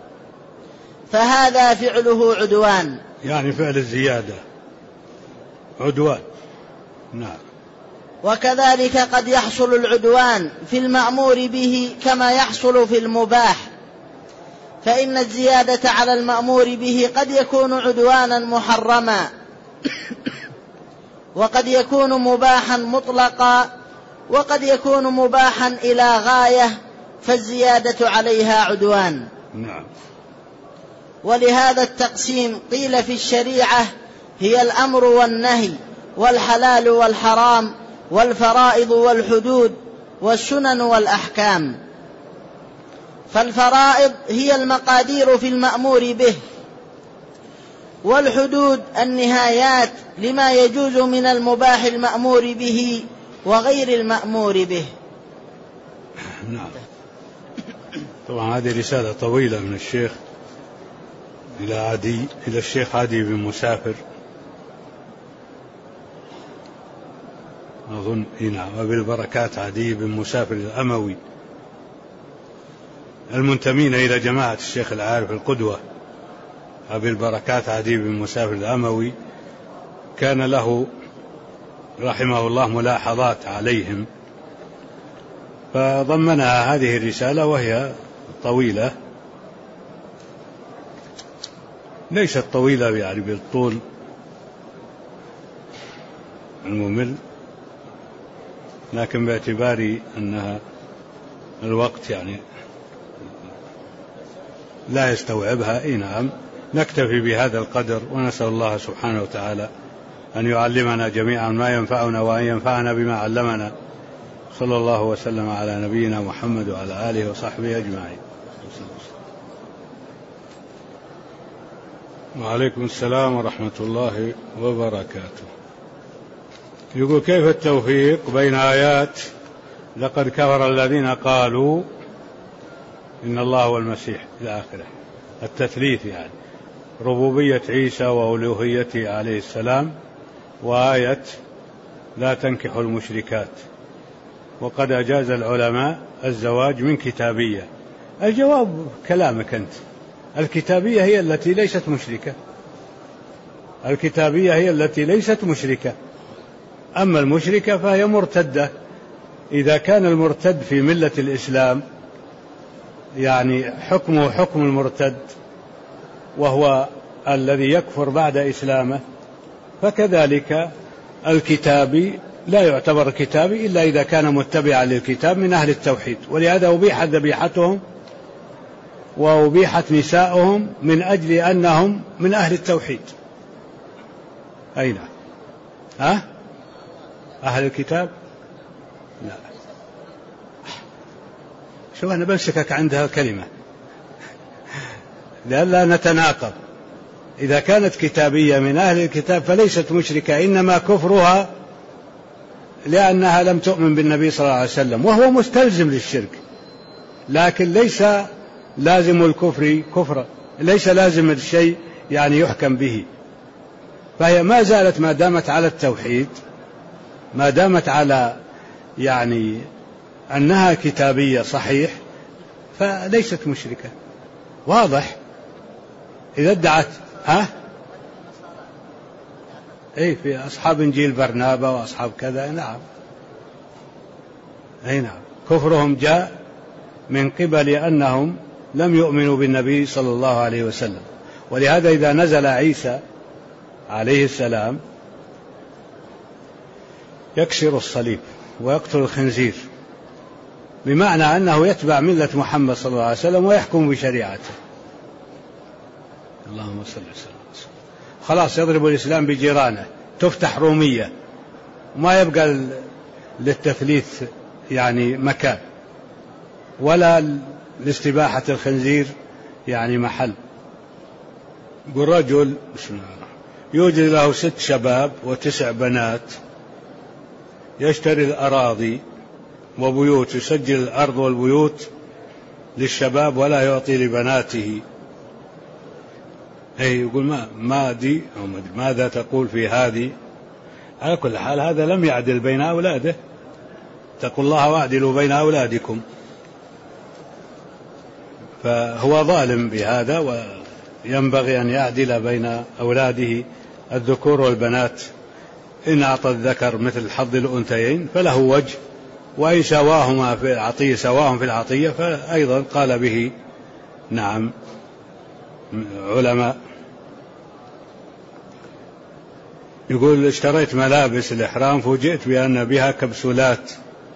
فهذا فعله عدوان. يعني فعل الزيادة عدوان. نعم. وكذلك قد يحصل العدوان في المأمور به كما يحصل في المباح، فإن الزيادة على المأمور به قد يكون عدوانا محرما، وقد يكون مباحا مطلقا، وقد يكون مباحا إلى غاية، فالزيادة عليها عدوان. نعم. ولهذا التقسيم قيل في الشريعة هي الأمر والنهي، والحلال والحرام، والفرائض والحدود، والسنن والأحكام. فالفرائض هي المقادير في المأمور به، والحدود النهايات لما يجوز من المباح المأمور به وغير المأمور به. نعم. طبعا هذه رسالة طويلة من الشيخ إلى الشيخ عدي بن مسافر أظن. نعم. وبالبركات عدي بن مسافر الأموي، المنتمين إلى جماعة الشيخ العارف القدوة. أبي البركات عدي بن مسافر الأموي كان له رحمه الله ملاحظات عليهم، فضمنها هذه الرسالة، وهي طويلة، ليست طويلة يعني بالطول الممل، لكن باعتبار أنها الوقت يعني لا يستوعبها. نعم. نكتفي بهذا القدر، ونسأل الله سبحانه وتعالى أن يعلمنا جميعا ما ينفعنا وأن ينفعنا بما علمنا. صلى الله وسلم على نبينا محمد وعلى آله وصحبه أجمعين. وعليكم السلام ورحمة الله وبركاته. يقول: كيف التوفيق بين آيات لقد كفر الذين قالوا إن الله هو المسيح إلى آخره، التثليث يعني ربوبية عيسى وألوهيته عليه السلام، وآية لا تنكحوا المشركات، وقد أجاز العلماء الزواج من كتابية. الجواب كلامك أنت، الكتابية هي التي ليست مشركة، الكتابية هي التي ليست مشركة، أما المشركة فهي مرتدة. إذا كان المرتد في ملة الإسلام يعني حكمه حكم المرتد، وهو الذي يكفر بعد إسلامه، فكذلك الكتابي لا يعتبر كتابي إلا إذا كان متبعا للكتاب من أهل التوحيد. ولهذا أبيحت ذبيحتهم وأبيحت نساؤهم من أجل أنهم من أهل التوحيد. أين أهل الكتاب؟ لا. شو أنا بمسكك عندها كلمة لئلا نتناقض. إذا كانت كتابية من أهل الكتاب فليست مشركة، إنما كفرها لأنها لم تؤمن بالنبي صلى الله عليه وسلم، وهو مستلزم للشرك، لكن ليس لازم الكفر كفرا، ليس لازم الشيء يعني يحكم به. فهي ما زالت ما دامت على التوحيد، ما دامت على يعني أنها كتابية صحيح، فليست مشركة. واضح؟ إذا ادعت في أصحاب إنجيل برنابا وأصحاب كذا، نعم، نعم، كفرهم جاء من قبل أنهم لم يؤمنوا بالنبي صلى الله عليه وسلم. ولهذا إذا نزل عيسى عليه السلام يكسر الصليب ويقتل الخنزير، بمعنى أنه يتبع ملة محمد صلى الله عليه وسلم ويحكم بشريعته. اللهم صل وسلم. خلاص يضرب الإسلام بجيرانه، تفتح رومية، ما يبقى للتثليث يعني مكان، ولا لاستباحة الخنزير يعني محل. يقول رجل يوجد له 6 شباب و9 بنات، يشتري الأراضي وبيوت، يسجل الأرض والبيوت للشباب ولا يعطي لبناته. يقول ما دي أو ماذا تقول في هذه؟ على كل حال هذا لم يعدل بين أولاده، اتقوا الله واعدلوا بين أولادكم. فهو ظالم بهذا، وينبغي أن يعدل بين أولاده الذكور والبنات. إن أعطى الذكر مثل حظ الأنثيين فله وجه، وإن سواهما في العطية سواهم في العطية فأيضا قال به نعم علماء. يقول اشتريت ملابس الإحرام فوجئت بأن بها كبسولات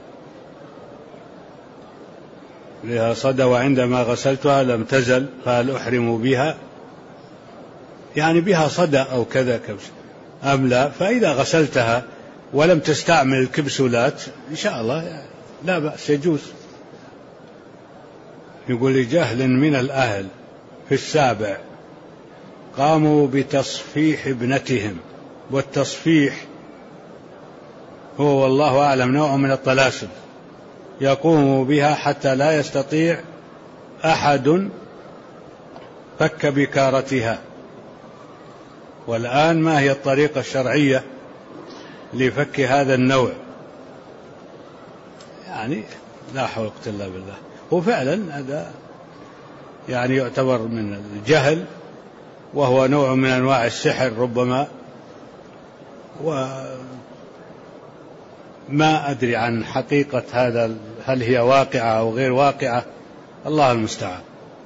لها صدى، وعندما غسلتها لم تزل، فهل أحرم بها؟ يعني بها صدى أو كذا كبس أم لا؟ فإذا غسلتها ولم تستعمل الكبسولات إن شاء الله لا بأس، يجوز. يقول لجهل من الأهل في 7 قاموا بتصفيح ابنتهم، والتصفيح هو والله أعلم نوع من الطلاسم يقوم بها حتى لا يستطيع أحد فك بكارتها. والآن ما هي الطريقة الشرعية لفك هذا النوع؟ يعني لا حول ولا قوة إلا بالله. وفعلا هذا يعني يعتبر من الجهل، وهو نوع من أنواع السحر ربما، وما أدري عن حقيقة هذا، هل هي واقعة أو غير واقعة، الله المستعان.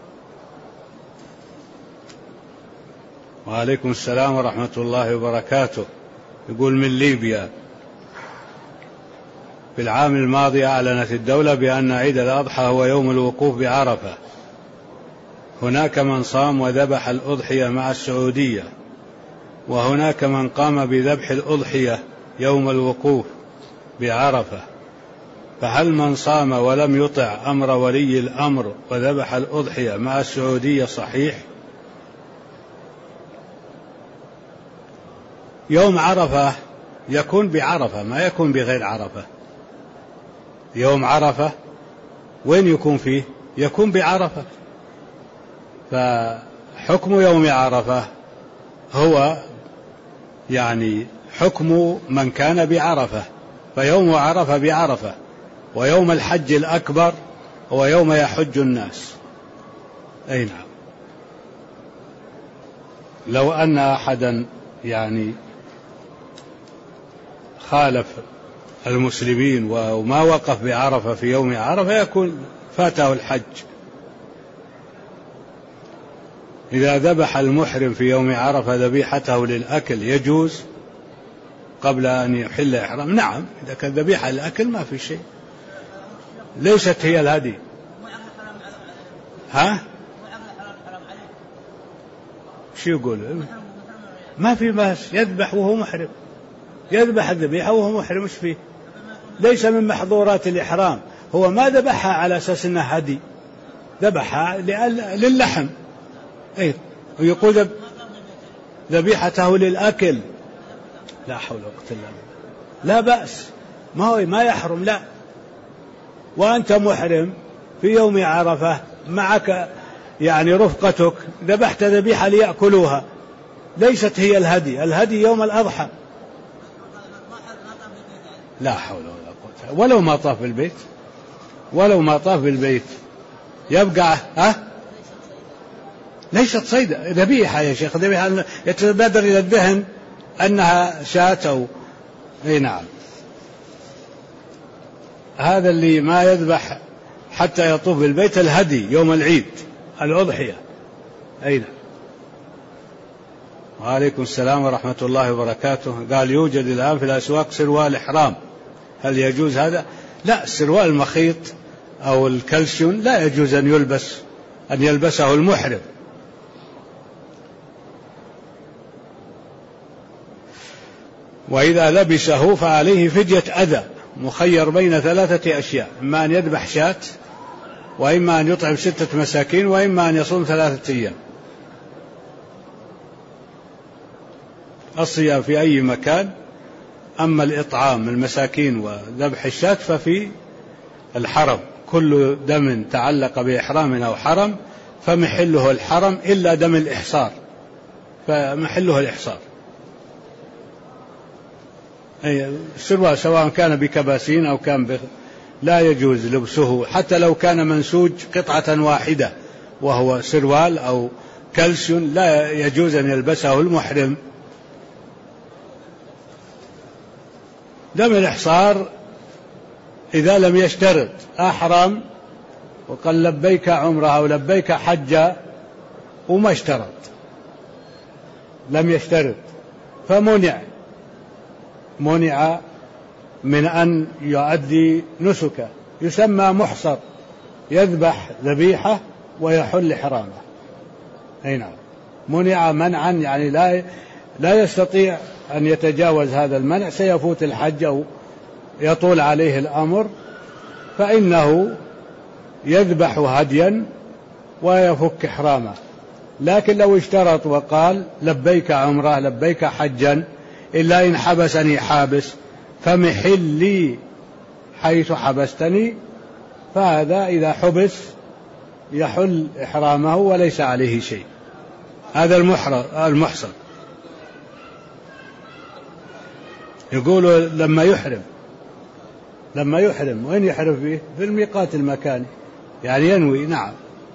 وعليكم السلام ورحمة الله وبركاته. يقول من ليبيا: في العام الماضي أعلنت الدولة بأن عيد الأضحى هو يوم الوقوف بعرفة. هناك من صام وذبح الأضحية مع السعودية، وهناك من قام بذبح الأضحية يوم الوقوف بعرفة، فهل من صام ولم يطع أمر ولي الأمر وذبح الأضحية مع السعودية صحيح؟ يوم عرفة يكون بعرفة، ما يكون بغير عرفة. يوم عرفة وين يكون فيه؟ يكون بعرفة. فحكم يوم عرفة هو يعني حكم من كان بعرفة، فيوم عرفة بعرفة. ويوم الحج الأكبر هو يوم يحج الناس. أي نعم. لو أن أحدا يعني خالف المسلمين وما وقف بعرفة في يوم عرفة يكون فاته الحج. إذا ذبح المحرم في يوم عرفة ذبيحته للأكل يجوز قبل أن يحل إحرام؟ نعم، إذا كان ذبيحة للأكل ما في شيء، ليست هي الهدي. ها؟ شو يقول؟ ما في بأس، يذبح وهو محرم، يذبح الذبيحة وهو محرم، مش فيه؟ ليس من محظورات الإحرام. هو ما ذبحها على أساس أنها هدي، ذبحها للحم. أي ويقول ذبيحته للأكل. لا حول ولا قوة إلا بالله. لا بأس، ما يحرم، لا. وأنت محرم في يوم عرفة، معك يعني رفقتك، ذبحت ذبيحة ليأكلوها، ليست هي الهدي. الهدي يوم الأضحى. لا حول ولا قوة. ولو ما طاف بالبيت، ولو ما طاف بالبيت يبقى ليست صيد، ذبيحة يا شيخ، ذبيحة يتبادر إلى الذهن أنها شاة أو أي نعم. هذا اللي ما يذبح حتى يطوف بالبيت الهدي يوم العيد الأضحية. أي نعم. وعليكم السلام ورحمة الله وبركاته. قال يوجد الآن في الأسواق سروال إحرام، هل يجوز هذا؟ لا، السروال المخيط أو الكالسيون لا يجوز أن يلبسه المحرم. وإذا لبسه فعليه فدية أذى، مخير بين 3 أشياء: إما أن يذبح شاة، وإما أن يطعم 6 مساكين، وإما أن يصوم 3 أيام. الصيام في أي مكان، أما الإطعام المساكين وذبح الشاة ففي الحرم. كل دم تعلق بإحرام أو حرم فمحله الحرم، إلا دم الإحصار فمحله الإحصار. السروال سواء كان بكباسين أو كان لا يجوز لبسه، حتى لو كان منسوج قطعة واحدة وهو سروال أو كالسيون لا يجوز أن يلبسه المحرم. دم الإحصار إذا لم يشترط أحرم وقال لبيك عمره أو لبيك حجة وما اشترط، لم يشترط، فمنع من أن يؤدي نسكه، يسمى محصر، يذبح ذبيحة ويحل حرامه. أي نعم، منع منعا يعني لا يستطيع أن يتجاوز هذا المنع، سيفوت الحج أو يطول عليه الأمر، فإنه يذبح هديا ويفك حرامه. لكن لو اشترط وقال لبيك عمره لبيك حجا إلا إن حبسني حابس فمحلي حيث حبستني، فهذا إذا حبس يحل إحرامه وليس عليه شيء. هذا المحصن. يقول لما يحرم وين يحرم فيه؟ في الميقات المكاني، يعني ينوي. نعم.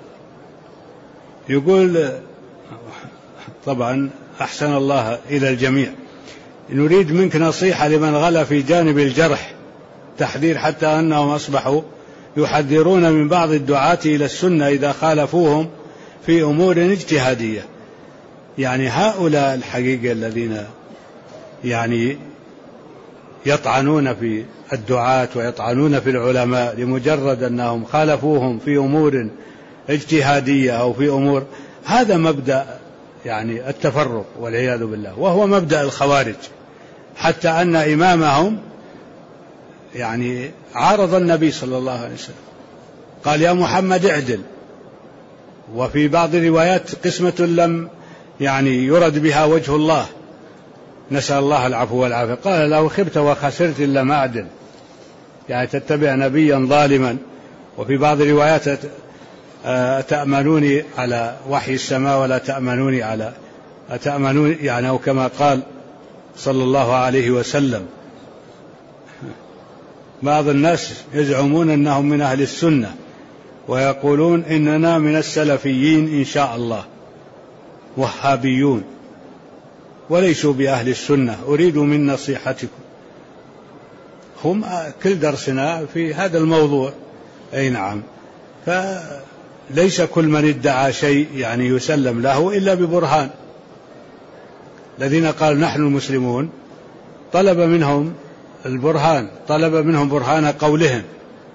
يقول طبعا أحسن الله إلى الجميع، نريد منك نصيحة لمن غلا في جانب الجرح، تحذير، حتى أنهم أصبحوا يحذرون من بعض الدعاة إلى السنة إذا خالفوهم في أمور اجتهادية. يعني هؤلاء الحقيقة الذين يعني يطعنون في الدعاة ويطعنون في العلماء لمجرد أنهم خالفوهم في أمور اجتهادية أو في أمور، هذا مبدأ يعني التفرق والعياذ بالله، وهو مبدأ الخوارج. حتى أن إمامهم يعني عارض النبي صلى الله عليه وسلم، قال يا محمد اعدل. وفي بعض الروايات قسمة لم يعني يرد بها وجه الله، نسأل الله العفو والعافية، قال لو خبت وخسرت لم أعدل، يعني تتبع نبيا ظالما. وفي بعض الروايات أتأمنوني على وحي السماء ولا تأمنوني على أتأمنوني، يعني أو كما قال صلى الله عليه وسلم. بعض الناس يزعمون أنهم من أهل السنة ويقولون إننا من السلفيين إن شاء الله، وهابيون، وليسوا بأهل السنة. أريد من نصيحتكم. هم كل درسنا في هذا الموضوع. أي نعم. فليس كل من ادعى شيء يعني يسلم له إلا ببرهان. الذين قالوا نحن المسلمون طلب منهم البرهان، طلب منهم برهان قولهم.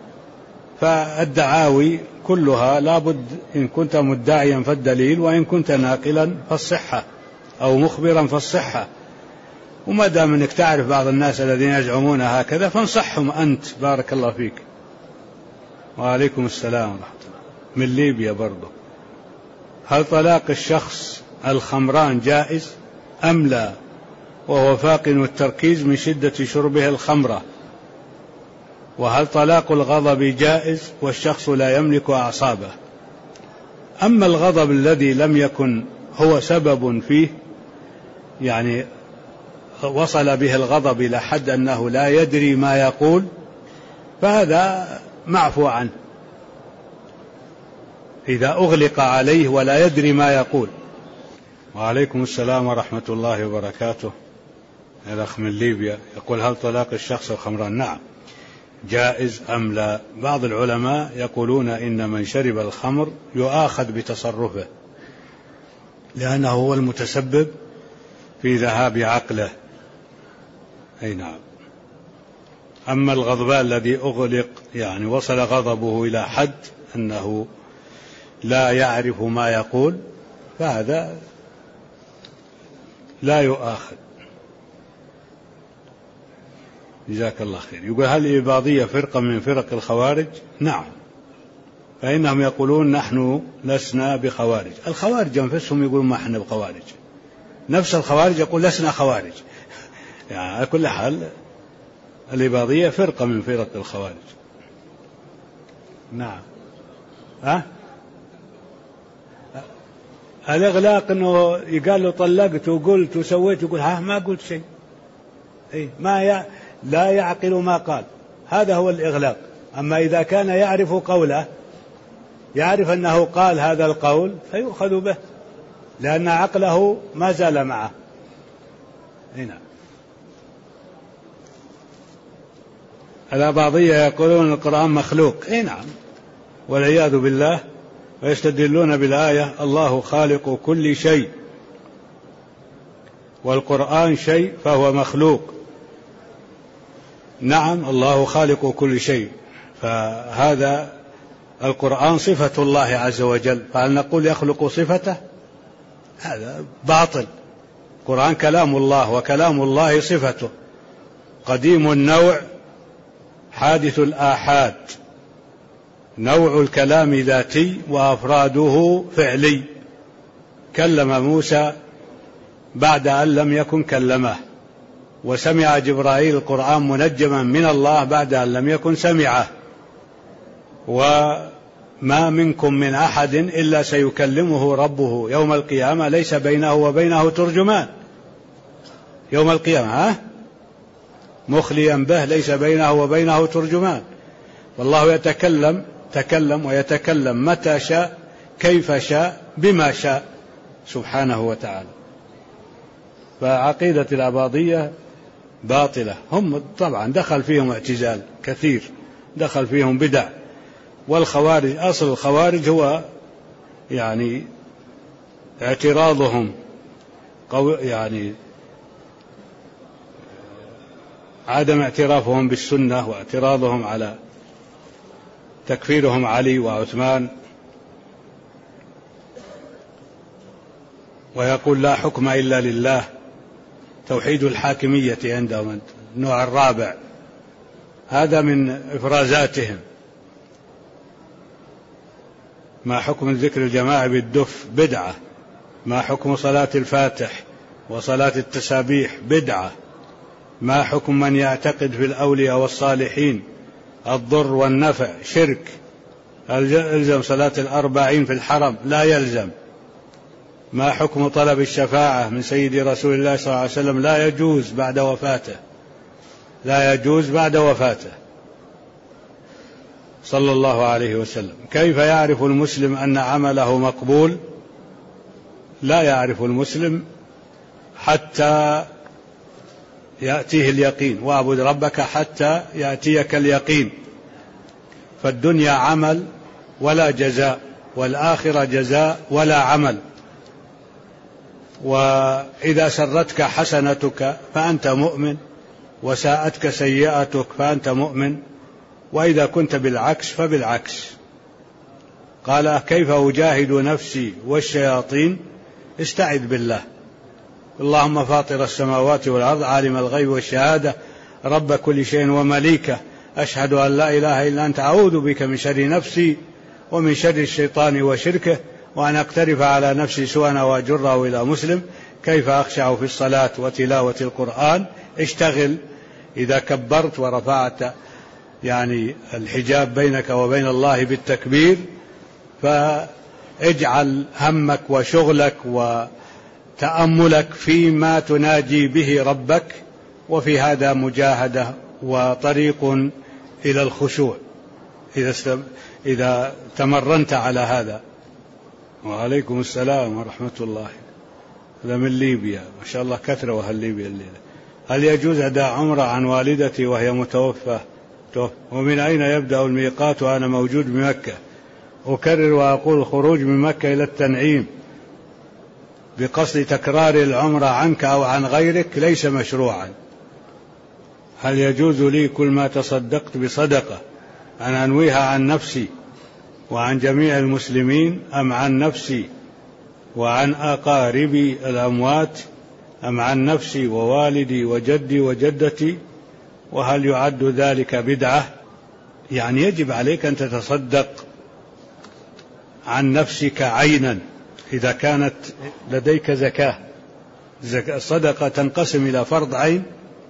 فالدعاوي كلها لابد إن كنت مدعيا فالدليل، وإن كنت ناقلا فالصحة أو مخبرا فالصحة. وما دام أنك تعرف بعض الناس الذين يزعمون هكذا فانصحهم أنت. بارك الله فيك. وعليكم السلام ورحمة الله. من ليبيا برضو. هل طلاق الشخص الخمران جائز أم لا وهو فاقد التركيز من شدة شربه الخمرة؟ وهل طلاق الغضب جائز والشخص لا يملك أعصابه؟ أما الغضب الذي لم يكن هو سبب فيه، يعني وصل به الغضب إلى حد أنه لا يدري ما يقول، فهذا معفو عنه إذا أغلق عليه ولا يدري ما يقول. وعليكم السلام ورحمة الله وبركاته. الأخ من ليبيا يقول هل طلاق الشخص الخمران نعم جائز أم لا؟ بعض العلماء يقولون إن من شرب الخمر يؤاخذ بتصرفه لأنه هو المتسبب في ذهاب عقله. أي نعم. أما الغضبان الذي أغلق يعني وصل غضبه إلى حد أنه لا يعرف ما يقول، فهذا لا يؤاخذ. جزاك الله خير. يقول هل الإباضية فرقة من فرق الخوارج؟ نعم، فإنهم يقولون نحن لسنا بخوارج. الخوارج أنفسهم يقولون ما احنا بخوارج، نفس الخوارج يقول لسنا خوارج. يعني على كل حال الإباضية فرقة من فرق الخوارج. نعم. الإغلاق أنه يقال له طلقت وقلت وسويت، يقول ما قلت شيء. لا يعقل ما قال، هذا هو الإغلاق. أما إذا كان يعرف قوله، يعرف أنه قال هذا القول، فيؤخذ به لأن عقله ما زال معه. هنا الأباضية يقولون القرآن مخلوق. نعم والعياذ بالله، ويستدلون بالآية الله خالق كل شيء والقرآن شيء فهو مخلوق. نعم الله خالق كل شيء، فهذا القرآن صفة الله عز وجل، فهل نقول يخلق صفته؟ هذا باطل. القرآن كلام الله، وكلام الله صفته، قديم النوع حادث الآحاد، نوع الكلام ذاتي وأفراده فعلي. كلم موسى بعد أن لم يكن كلمه، وسمع جبرائيل القرآن منجما من الله بعد أن لم يكن سمعه، وما منكم من أحد إلا سيكلمه ربه يوم القيامة ليس بينه وبينه ترجمان. يوم القيامة مخليا به ليس بينه وبينه ترجمان، والله تكلم ويتكلم متى شاء كيف شاء بما شاء سبحانه وتعالى. فعقيدة الأباضية باطلة. هم طبعا دخل فيهم اعتزال كثير، دخل فيهم بدع. والخوارج، أصل الخوارج هو يعني اعتراضهم يعني عدم اعترافهم بالسنة، واعتراضهم على تكفيرهم علي وعثمان، ويقول لا حكم إلا لله، توحيد الحاكمية عندهم النوع الرابع، هذا من إفرازاتهم. ما حكم ذكر الجماعة بالدف؟ بدعة. ما حكم صلاة الفاتح وصلاة التسابيح؟ بدعة. ما حكم من يعتقد في الأولياء والصالحين الضر والنفع؟ شرك. يلزم صلاة 40 في الحرم؟ لا يلزم. ما حكم طلب الشفاعة من سيد رسول الله صلى الله عليه وسلم؟ لا يجوز بعد وفاته، لا يجوز بعد وفاته صلى الله عليه وسلم. كيف يعرف المسلم أن عمله مقبول؟ لا يعرف المسلم حتى يأتيه اليقين، واعبد ربك حتى يأتيك اليقين. فالدنيا عمل ولا جزاء، والآخرة جزاء ولا عمل. وإذا سرتك حسنتك فأنت مؤمن، وساءتك سيئتك فأنت مؤمن، وإذا كنت بالعكس فبالعكس. قال كيف أجاهد نفسي والشياطين؟ استعذ بالله. اللهم فاطر السماوات والأرض عالم الغيب والشهادة رب كل شيء ومليكه، أشهد أن لا إله إلا أنت، أعوذ بك من شر نفسي ومن شر الشيطان وشركه، وأن أقترف على نفسي سوءا وأجره إلى مسلم. كيف أخشع في الصلاة وتلاوة القرآن؟ اشتغل إذا كبرت ورفعت يعني الحجاب بينك وبين الله بالتكبير، فاجعل همك وشغلك وتأملك فيما تناجي به ربك، وفي هذا مجاهدة وطريق إلى الخشوع إذا تمرنت على هذا. وعليكم السلام ورحمة الله. هذا من ليبيا، ما شاء الله كثرة وهل ليبيا الليلة. هل يجوز أداء عمرة عن والدتي وهي متوفى؟ ومن أين يبدأ الميقات وأنا موجود بمكة؟ أكرر وأقول الخروج من مكة إلى التنعيم بقصد تكرار العمرة عنك أو عن غيرك ليس مشروعا. هل يجوز لي كل ما تصدقت بصدقة أن أنويها عن نفسي وعن جميع المسلمين، أم عن نفسي وعن أقاربي الأموات، أم عن نفسي ووالدي وجدي وجدتي؟ وهل يعد ذلك بدعة؟ يعني يجب عليك أن تتصدق عن نفسك عينا إذا كانت لديك زكاة. الصدقة تنقسم إلى فرض عين،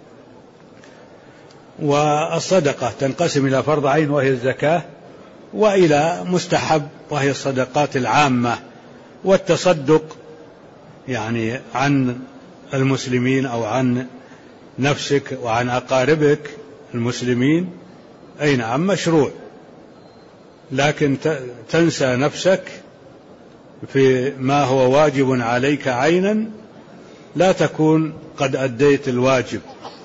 والصدقة تنقسم إلى فرض عين وهي الزكاة، وإلى مستحب وهي الصدقات العامة. والتصدق يعني عن المسلمين أو عن نفسك وعن أقاربك المسلمين أي نعم مشروع، لكن تنسى نفسك في ما هو واجب عليك عينا لا تكون قد أديت الواجب.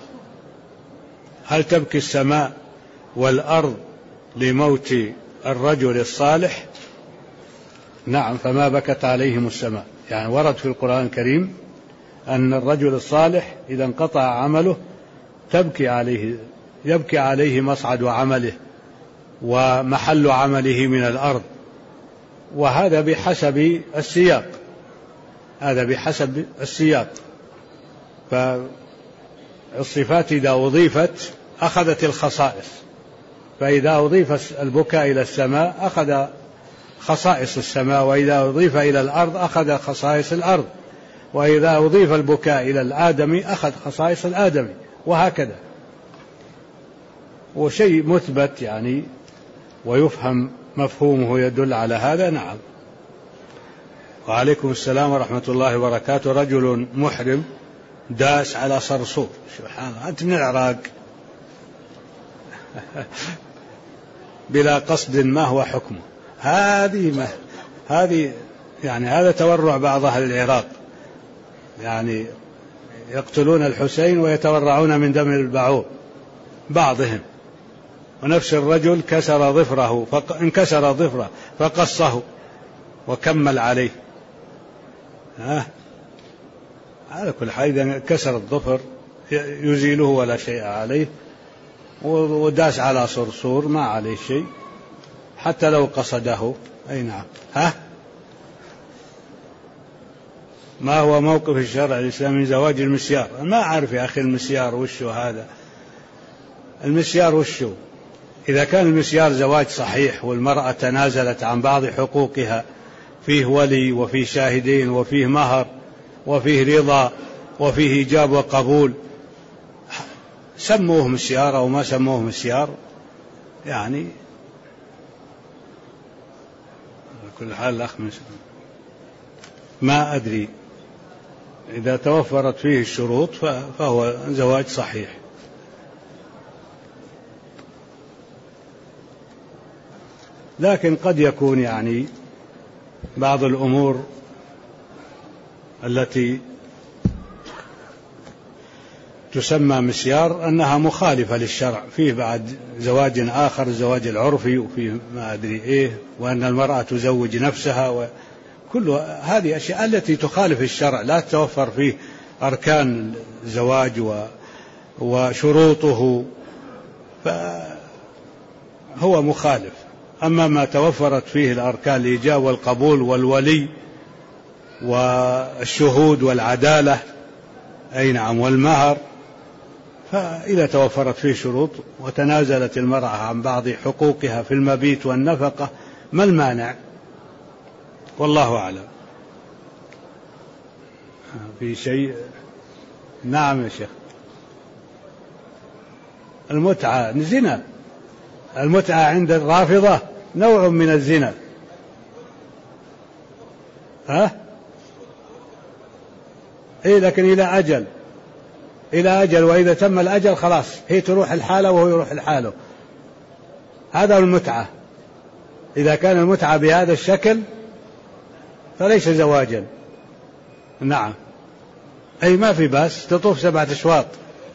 هل تبكي السماء والأرض لموت الرجل الصالح؟ نعم، فما بكت عليهم السماء. يعني ورد في القرآن الكريم أن الرجل الصالح إذا انقطع عمله يبكي عليه مصعد عمله ومحل عمله من الأرض. وهذا بحسب السياق، هذا بحسب السياق. فالصفات إذا أضيفت أخذت الخصائص، فإذا أضيف البكاء إلى السماء أخذ خصائص السماء، وإذا أضيف إلى الأرض أخذ خصائص الأرض، وإذا أضيف البكاء إلى الآدمي أخذ خصائص الآدمي، وهكذا. وشيء مثبت يعني ويفهم مفهومه يدل على هذا. نعم. وعليكم السلام ورحمة الله وبركاته. رجل محرم داس على صرصور، سبحان الله، أنت من العراق بلا قصد، ما هو حكمه؟ هذه يعني هذا تورع بعض أهل العراق، يعني يقتلون الحسين ويتورعون من دم البعوض بعضهم. ونفس الرجل انكسر ظفره فقصه وكمل عليه. على كل حال إذا كسر الظفر يزيله ولا شيء عليه، وداس على صرصور ما عليه شيء حتى لو قصده. أي نعم. ما هو موقف الشرع الإسلامي من زواج المسيار؟ ما أعرف يا أخي المسيار وشو هذا. المسيار وشو؟ إذا كان المسيار زواج صحيح والمرأة تنازلت عن بعض حقوقها، فيه ولي وفيه شاهدين وفيه مهر وفيه رضا وفيه إيجاب وقبول، سموه مسيار أو ما سموه مسيار، يعني كل حال الأخ ما أدري، إذا توفرت فيه الشروط فهو زواج صحيح. لكن قد يكون يعني بعض الأمور التي تسمى مسيار أنها مخالفة للشرع، فيه بعد زواج آخر، الزواج العرفي، وفيه ما أدري إيه، وأن المرأة تزوج نفسها، وكل هذه أشياء التي تخالف الشرع، لا تتوفر فيه أركان الزواج وشروطه، فهو مخالف. أما ما توفرت فيه الأركان الإيجاب والقبول والولي والشهود والعدالة، أي نعم، والمهر، فإذا توفرت فيه شروط وتنازلت المرأة عن بعض حقوقها في المبيت والنفقة ما المانع؟ والله أعلم. في شيء؟ نعم يا شيخ. المتعة زنا، المتعة عند الرافضة نوع من الزنا. إيه، لكن إلى أجل، وإذا تم الأجل خلاص هي تروح الحالة وهو يروح الحالة. هذا المتعة. إذا كان المتعة بهذا الشكل فليس زواجا. نعم. أي ما في بأس تطوف 7 أشواط،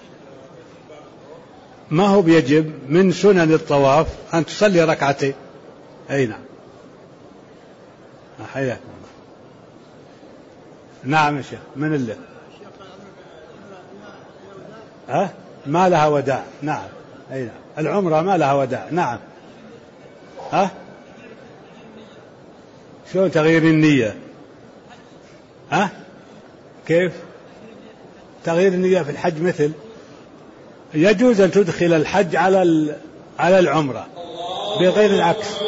ما هو بيجب من سنن الطواف أن تصلي ركعتين. أي نعم. حياك. نعم يا شيخ. من اللي ما لها وداع. نعم. أي نعم. العمرة ما لها وداع. نعم. شلون تغيير النية؟ كيف تغيير النية في الحج؟ مثل يجوز أن تدخل الحج على العمرة بغير العكس.